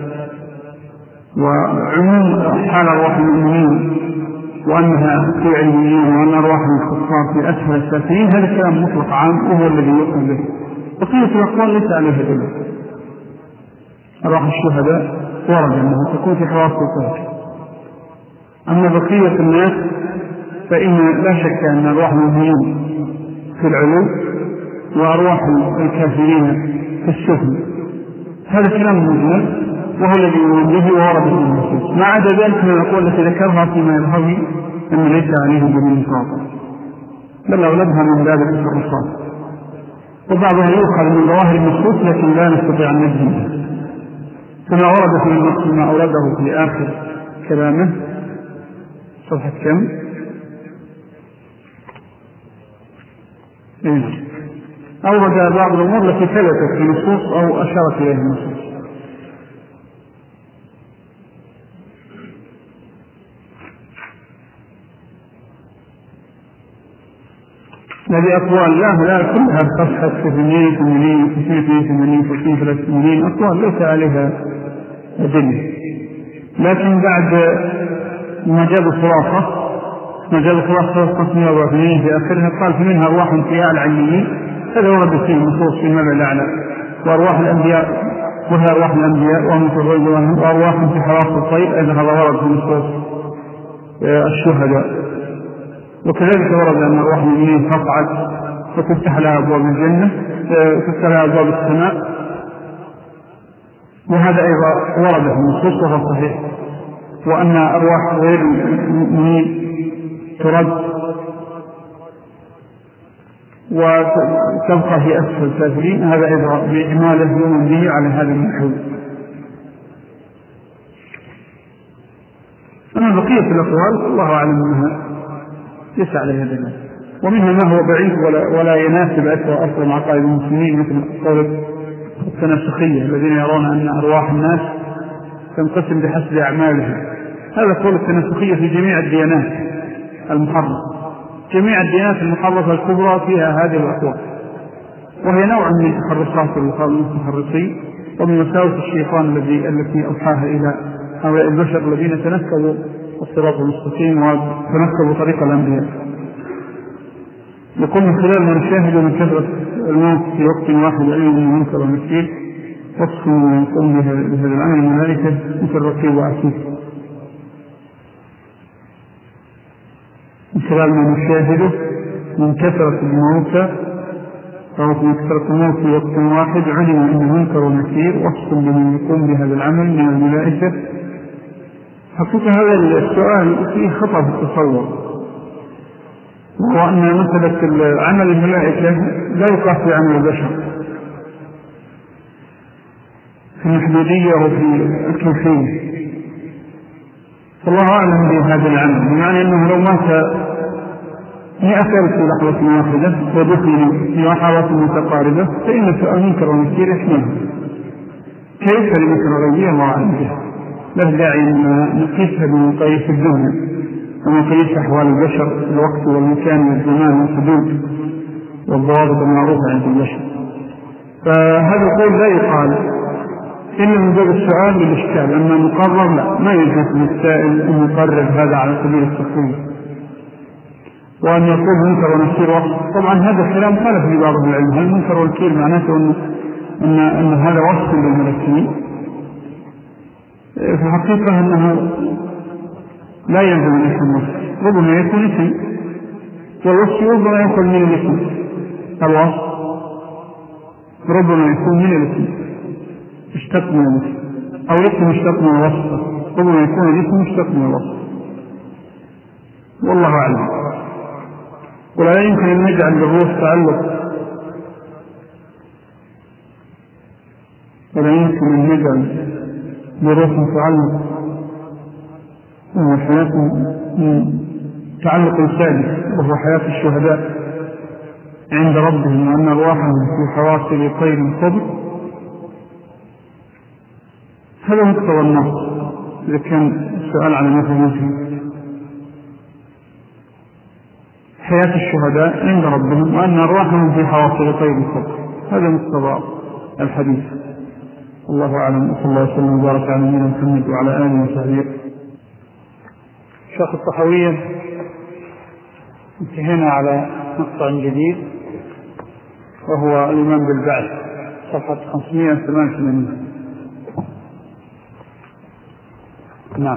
وعموم حال أرواح المؤمنين وأنها في علميين وأن أرواح الكفار في أسفل السافلين، هذا كلام مطلق عام وهو الذي يؤمن به. بقية الأقوال ليس عليها دليل. أرواح الشهداء ورد أنها تكون في حواس القلب، أما بقية الناس فإن لا شك أن أرواح المؤمنين في العلو وأرواح الكافرين في السفل. هذا كلام مجمل وهو الذي يؤمن به وورد في النصوص. ما عدا ذلك من الأقوال التي ذكرها فيما يظهر أن ليس عليه دليل قاطع، بل أغلبها من باب التصرفات، وبعضها يؤخذ من ظواهر النصوص لكن لا نستطيع أن نجزم، كما ورد في النص ما أورده في آخر كلامه صفحة كم؟ إيه. أورد بعض الأمور التي ثبتت في نصوص أو أشارت إليها النصوص. هذه أقوال لا لا كلها صفحة ثمانين ثمانين وتسعين ثمانين وتسعين ثلاثة ثمانين أقوال ليس عليها دليل، لكن بعد ما جاب الخلاصة ما جاب الخلاصة قسمية وثمانين في آخرها قال فمنها أرواح في أعلى عليين، هذا ورد فيه النصوص في المبع الأعلى، وأرواح الأنبياء وهي أرواح الأنبياء وهم في الرجل وأرواح في حواس الطير، أيضا هذا ورد في النصوص الشهداء. وكذلك ورد أن أرواح المؤمنين تصعد فتفتح لها أبواب الجنة تفتح لها أبواب السماء، وهذا أيضا ورد في النصوص وهو صحيح. وأن أرواح غير المؤمنين ترد وتبقى في أسفل السافلين، هذا أيضا بإجماله يؤمن به على هذا النحو. أما بقية الأقوال الله أعلم أنها ليس عليها دليل، ومنها ما هو بعيد ولا, ولا يناسب أسوأ أصلا عقائد المسلمين مثل قول التناسخية الذين يرون أن أرواح الناس تنقسم بحسب أعمالهم. هذا قول التناسخية في جميع الديانات المحرمة، جميع الديانات المحرمة الكبرى فيها هذه الأقوال، وهي نوع من تخرصات المتخرصين ومن وساوس الشيطان الذي التي أوحاها إلى هؤلاء البشر الذين تنكبوا الصراط المستقيم وتنكبوا طريق الأنبياء. يقول من خلال ما نشاهد من كثرة الموت في وقت واحد علم من منكر ونكير وصف من يقوم بهذا العمل الملائكة مثل رقيب وعتيد. من خلال ما نشاهده من كثرة الموت أو من كثرة الموت في وقت واحد علم أن منكر ونكير وصف من يقوم بهذا العمل من الملائكة. حقيقة هذا السؤال فيه خطأ في التصور، وأن مثلة عمل الملائكة لا يقاس بعمل البشر في المحدودية وفي الكيفية، فالله أعلم بهذا العمل، بمعنى أنه لو مات مئة ألف في لحظة واحدة ودخل في لحظات متقاربة فإن سؤال منكر ونكير يحمله. كيف لمثل غيبية الله أعلم به، لا داعي أن نقيسها بمقاييس الدنيا ومقاييس أحوال البشر في الوقت والمكان والزمان والحدود والضوابط المعروفة عند البشر. فهذا القول لا يقال إلا من باب السؤال بالإشكال، أما مقرر لا، ما يجوز للسائل أن يقرر هذا على سبيل التقويم وأن يقول منكر ونكير وصف. طبعا هذا الكلام خالف في بعض العلم، هل منكر ونكير معناته أن, أن, أن هذا وصف للملكين؟ في الحقيقة أنه لا يلزم أن يكون وصف، ربما يكون اسم، والوصف ربما يكون من الاسم، الوصف ربما يكون من الاسم، مشتق من الاسم، أو اسم مشتق من الوصف، ربما يكون الاسم مشتق من الوصف، والله أعلم. ولا يمكن أن نجعل للروح تعلق ولا يمكن أن نجعل للروح تعلق وهو حياة تعلق سادس، وهو حياة الشهداء عند ربهم، وأن أرواحهم في حواصل طير صدق. هذا مقتضى النص إذا كان السؤال على ما فهمته. حياة الشهداء عند ربهم وأن أرواحهم في حواصل طير صدق، هذا مقتضى الحديث. الله أعلم، وصلى الله وسلم وبارك على نبينا محمد وعلى آله وصحبه. شرح الطحاوية. انتهينا على مقطع جديد وهو الإيمان بالبعث، صفحة خمسمائة وثمانية وثمانين. نعم.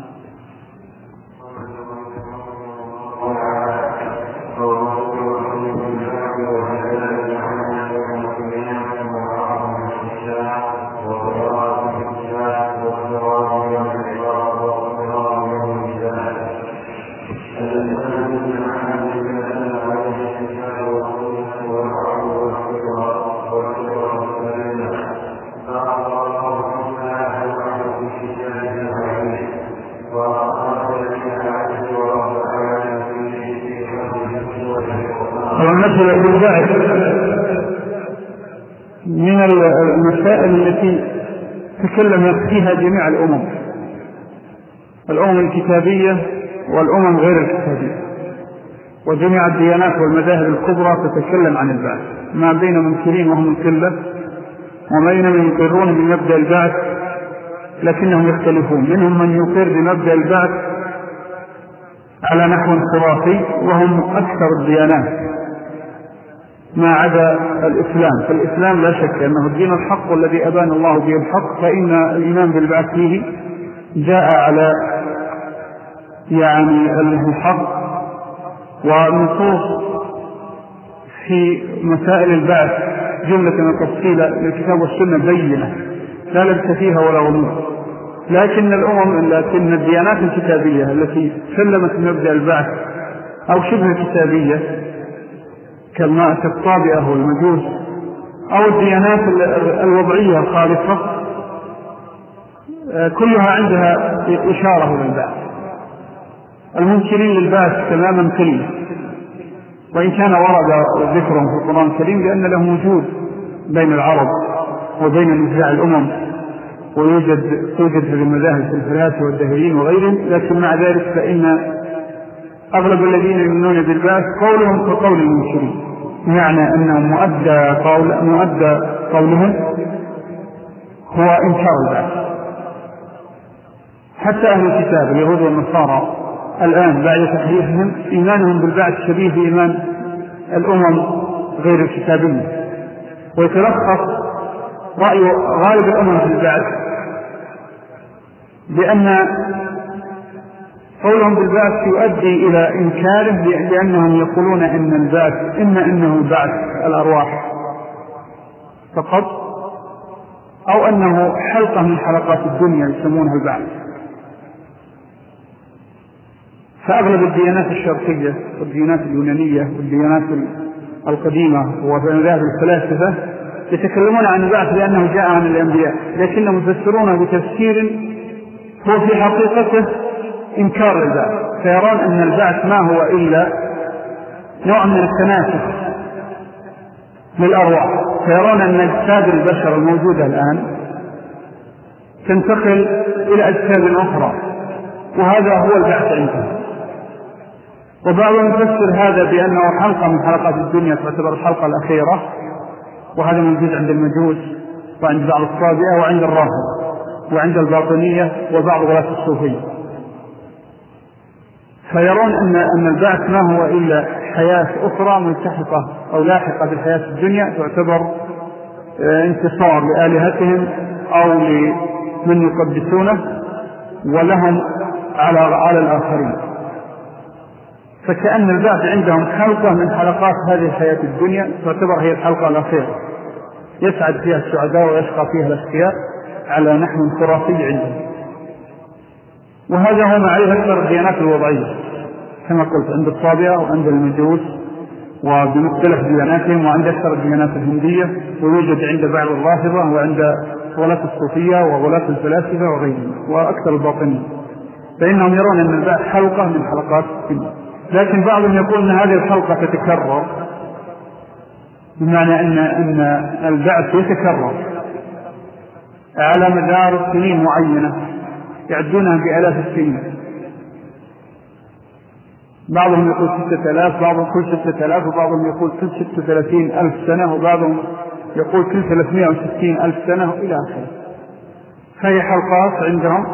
من المسائل التي تكلم فيها جميع الأمم، الأمم الكتابية والأمم غير الكتابية، وجميع الديانات والمذاهب الكبرى تتكلم عن البعث، ما بين منكرين وهم القلة، وما بين من يقرون بمبدأ البعث لكنهم يختلفون. منهم من يقر بمبدأ البعث على نحو خرافي، وهم أكثر الديانات ما عدا الإسلام. فالإسلام لا شك أنه الدين الحق والذي أبان الله به الحق، فإن الإيمان بالبعث فيه جاء على يعني الحق، والنصوص في مسائل البعث جملة وتفصيلا للكتاب والسنة بينة لا لبس فيها ولا غموض. لكن الأمم لكن الديانات الكتابية التي سلمت مبدأ البعث أو شبه كتابية كالطابئة والمجوس، أو الديانات الوضعية الخالصة، كلها عندها إشارة للبعث. المنكرين للبعث تماما كلمة، وإن كان ورد ذكرهم في القرآن الكريم لأن له وجود بين العرب وبين نزاع الأمم، ويوجد توجد في المذاهب في الفلاسفة والدهريين وغيرهم، لكن مع ذلك فإن أغلب الذين يؤمنون بالبعث قولهم كقول المنكرين، يعني أنهم مؤدى قول مؤدى قولهم هو إنكار البعث. حتى أهل الكتاب اليهود والنصارى الآن بعد تحريفهم إيمانهم بالبعث شبيه بإيمان الأمم غير الكتابية، ويتلخص رأي غالب الأمم في البعث بأن قولهم بالبعث يؤدي إلى إنكاره، لأنهم يقولون إن البعث إما إنه بعث الأرواح فقط، أو أنه حلقة من حلقات الدنيا يسمونها البعث. فأغلب الديانات الشرقية والديانات اليونانية والديانات القديمة ومذاهب الفلاسفة يتكلمون عن البعث لأنه جاء عن الأنبياء، لكنهم يفسرونه بتفسير هو في حقيقته إنكار البعث، فيرون أن البعث ما هو إلا نوع من التناسخ للأرواح، فيرون أن أجساد البشر الموجودة الآن تنتقل إلى أجساد أخرى، وهذا هو البعث عندهم. وبعضهم يفسر هذا بأنه حلقة من حلقات الدنيا تعتبر الحلقة الأخيرة، وهذا موجود عند المجوس وعند بعض الصابئة وعند الراهب وعند الباطنية وبعض غلاة الصوفية. فيرون أن أن البعث ما هو إلا حياة أخرى ملتحقة أو لاحقة بالحياة الدنيا، تعتبر انتصار لآلهتهم أو لمن يقدسونه ولهم على على الآخرين. فكأن البعث عندهم حلقة من حلقات هذه الحياة الدنيا تعتبر هي الحلقة الأخيرة، يسعد فيها السعداء ويشقى فيها الأشقياء على نحو خرافي عندهم. وهذا هو ما عليه أكثر الديانات الوضعية كما قلت، عند الصابئة وعند المجوس وبمختلف دياناتهم، وعند أكثر الديانات الهندية، ويوجد عند بعض الرافضة وعند غلاة الصوفية وغلاة الفلاسفة وغيرهم وأكثر الباطنية، فإنهم يرون أن البعث حلقة من حلقات الدنيا. لكن بعضهم يقول أن هذه الحلقة تتكرر، بمعنى أن أن البعث يتكرر على مدار سنين معينة يعدونها بآلاف السنين. بعضهم يقول ستة آلاف، بعضهم كل ستة آلاف، وبعضهم يقول كل ستة وثلاثين ألف سنة، وبعضهم يقول كل ثلاثمائة وستين ألف سنة إلى آخره. فهي حلقات عندهم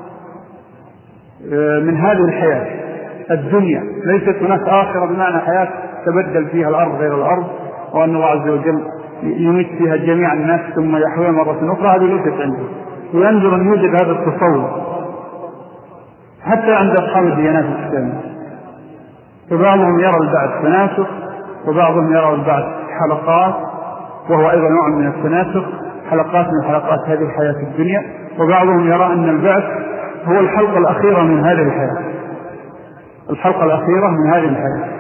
من هذه الحياة الدنيا، ليست هناك آخرة بمعنى حياة تبدل فيها الأرض غير الأرض، وأن الله عز وجل يميت فيها جميع الناس ثم يحويها مرة أخرى، هذه ليست عنده. وينظر أن يوجد هذا التصور حتى عند أصحاب الديانات الإسلامية، فبعضهم يرى البعث تناسخ، وبعضهم يرى البعث حلقات، وهو أيضا نوع من التناسخ، حلقات من حلقات هذه الحياة الدنيا. وبعضهم يرى أن البعث هو الحلقة الأخيرة من هذه الحياة، الحلقة الأخيرة من هذه الحياة.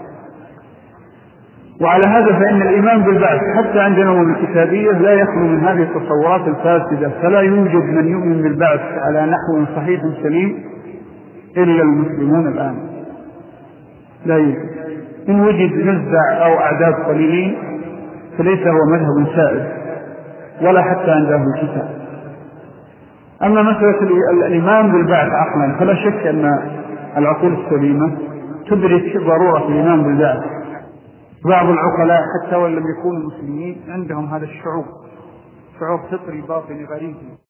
وعلى هذا فإن الإيمان بالبعث حتى عندنا من الكتابية لا يخلو من هذه التصورات الفاسدة، فلا يوجد من يؤمن بالبعث على نحو صحيح سليم إلا المسلمون الآن، لا يوجد. إن وجد نزع أو أعداد قليلين فليس هو مذهب سائد ولا حتى عند أهل الكتاب. أما مسألة الإيمان بالبعث عقلا فلا شك أن العقول السليمة تدرك ضرورة الإيمان بالبعث. بعض العقلاء حتى وإن لم يكونوا مسلمين عندهم هذا الشعور، شعور فطري باطني غريب.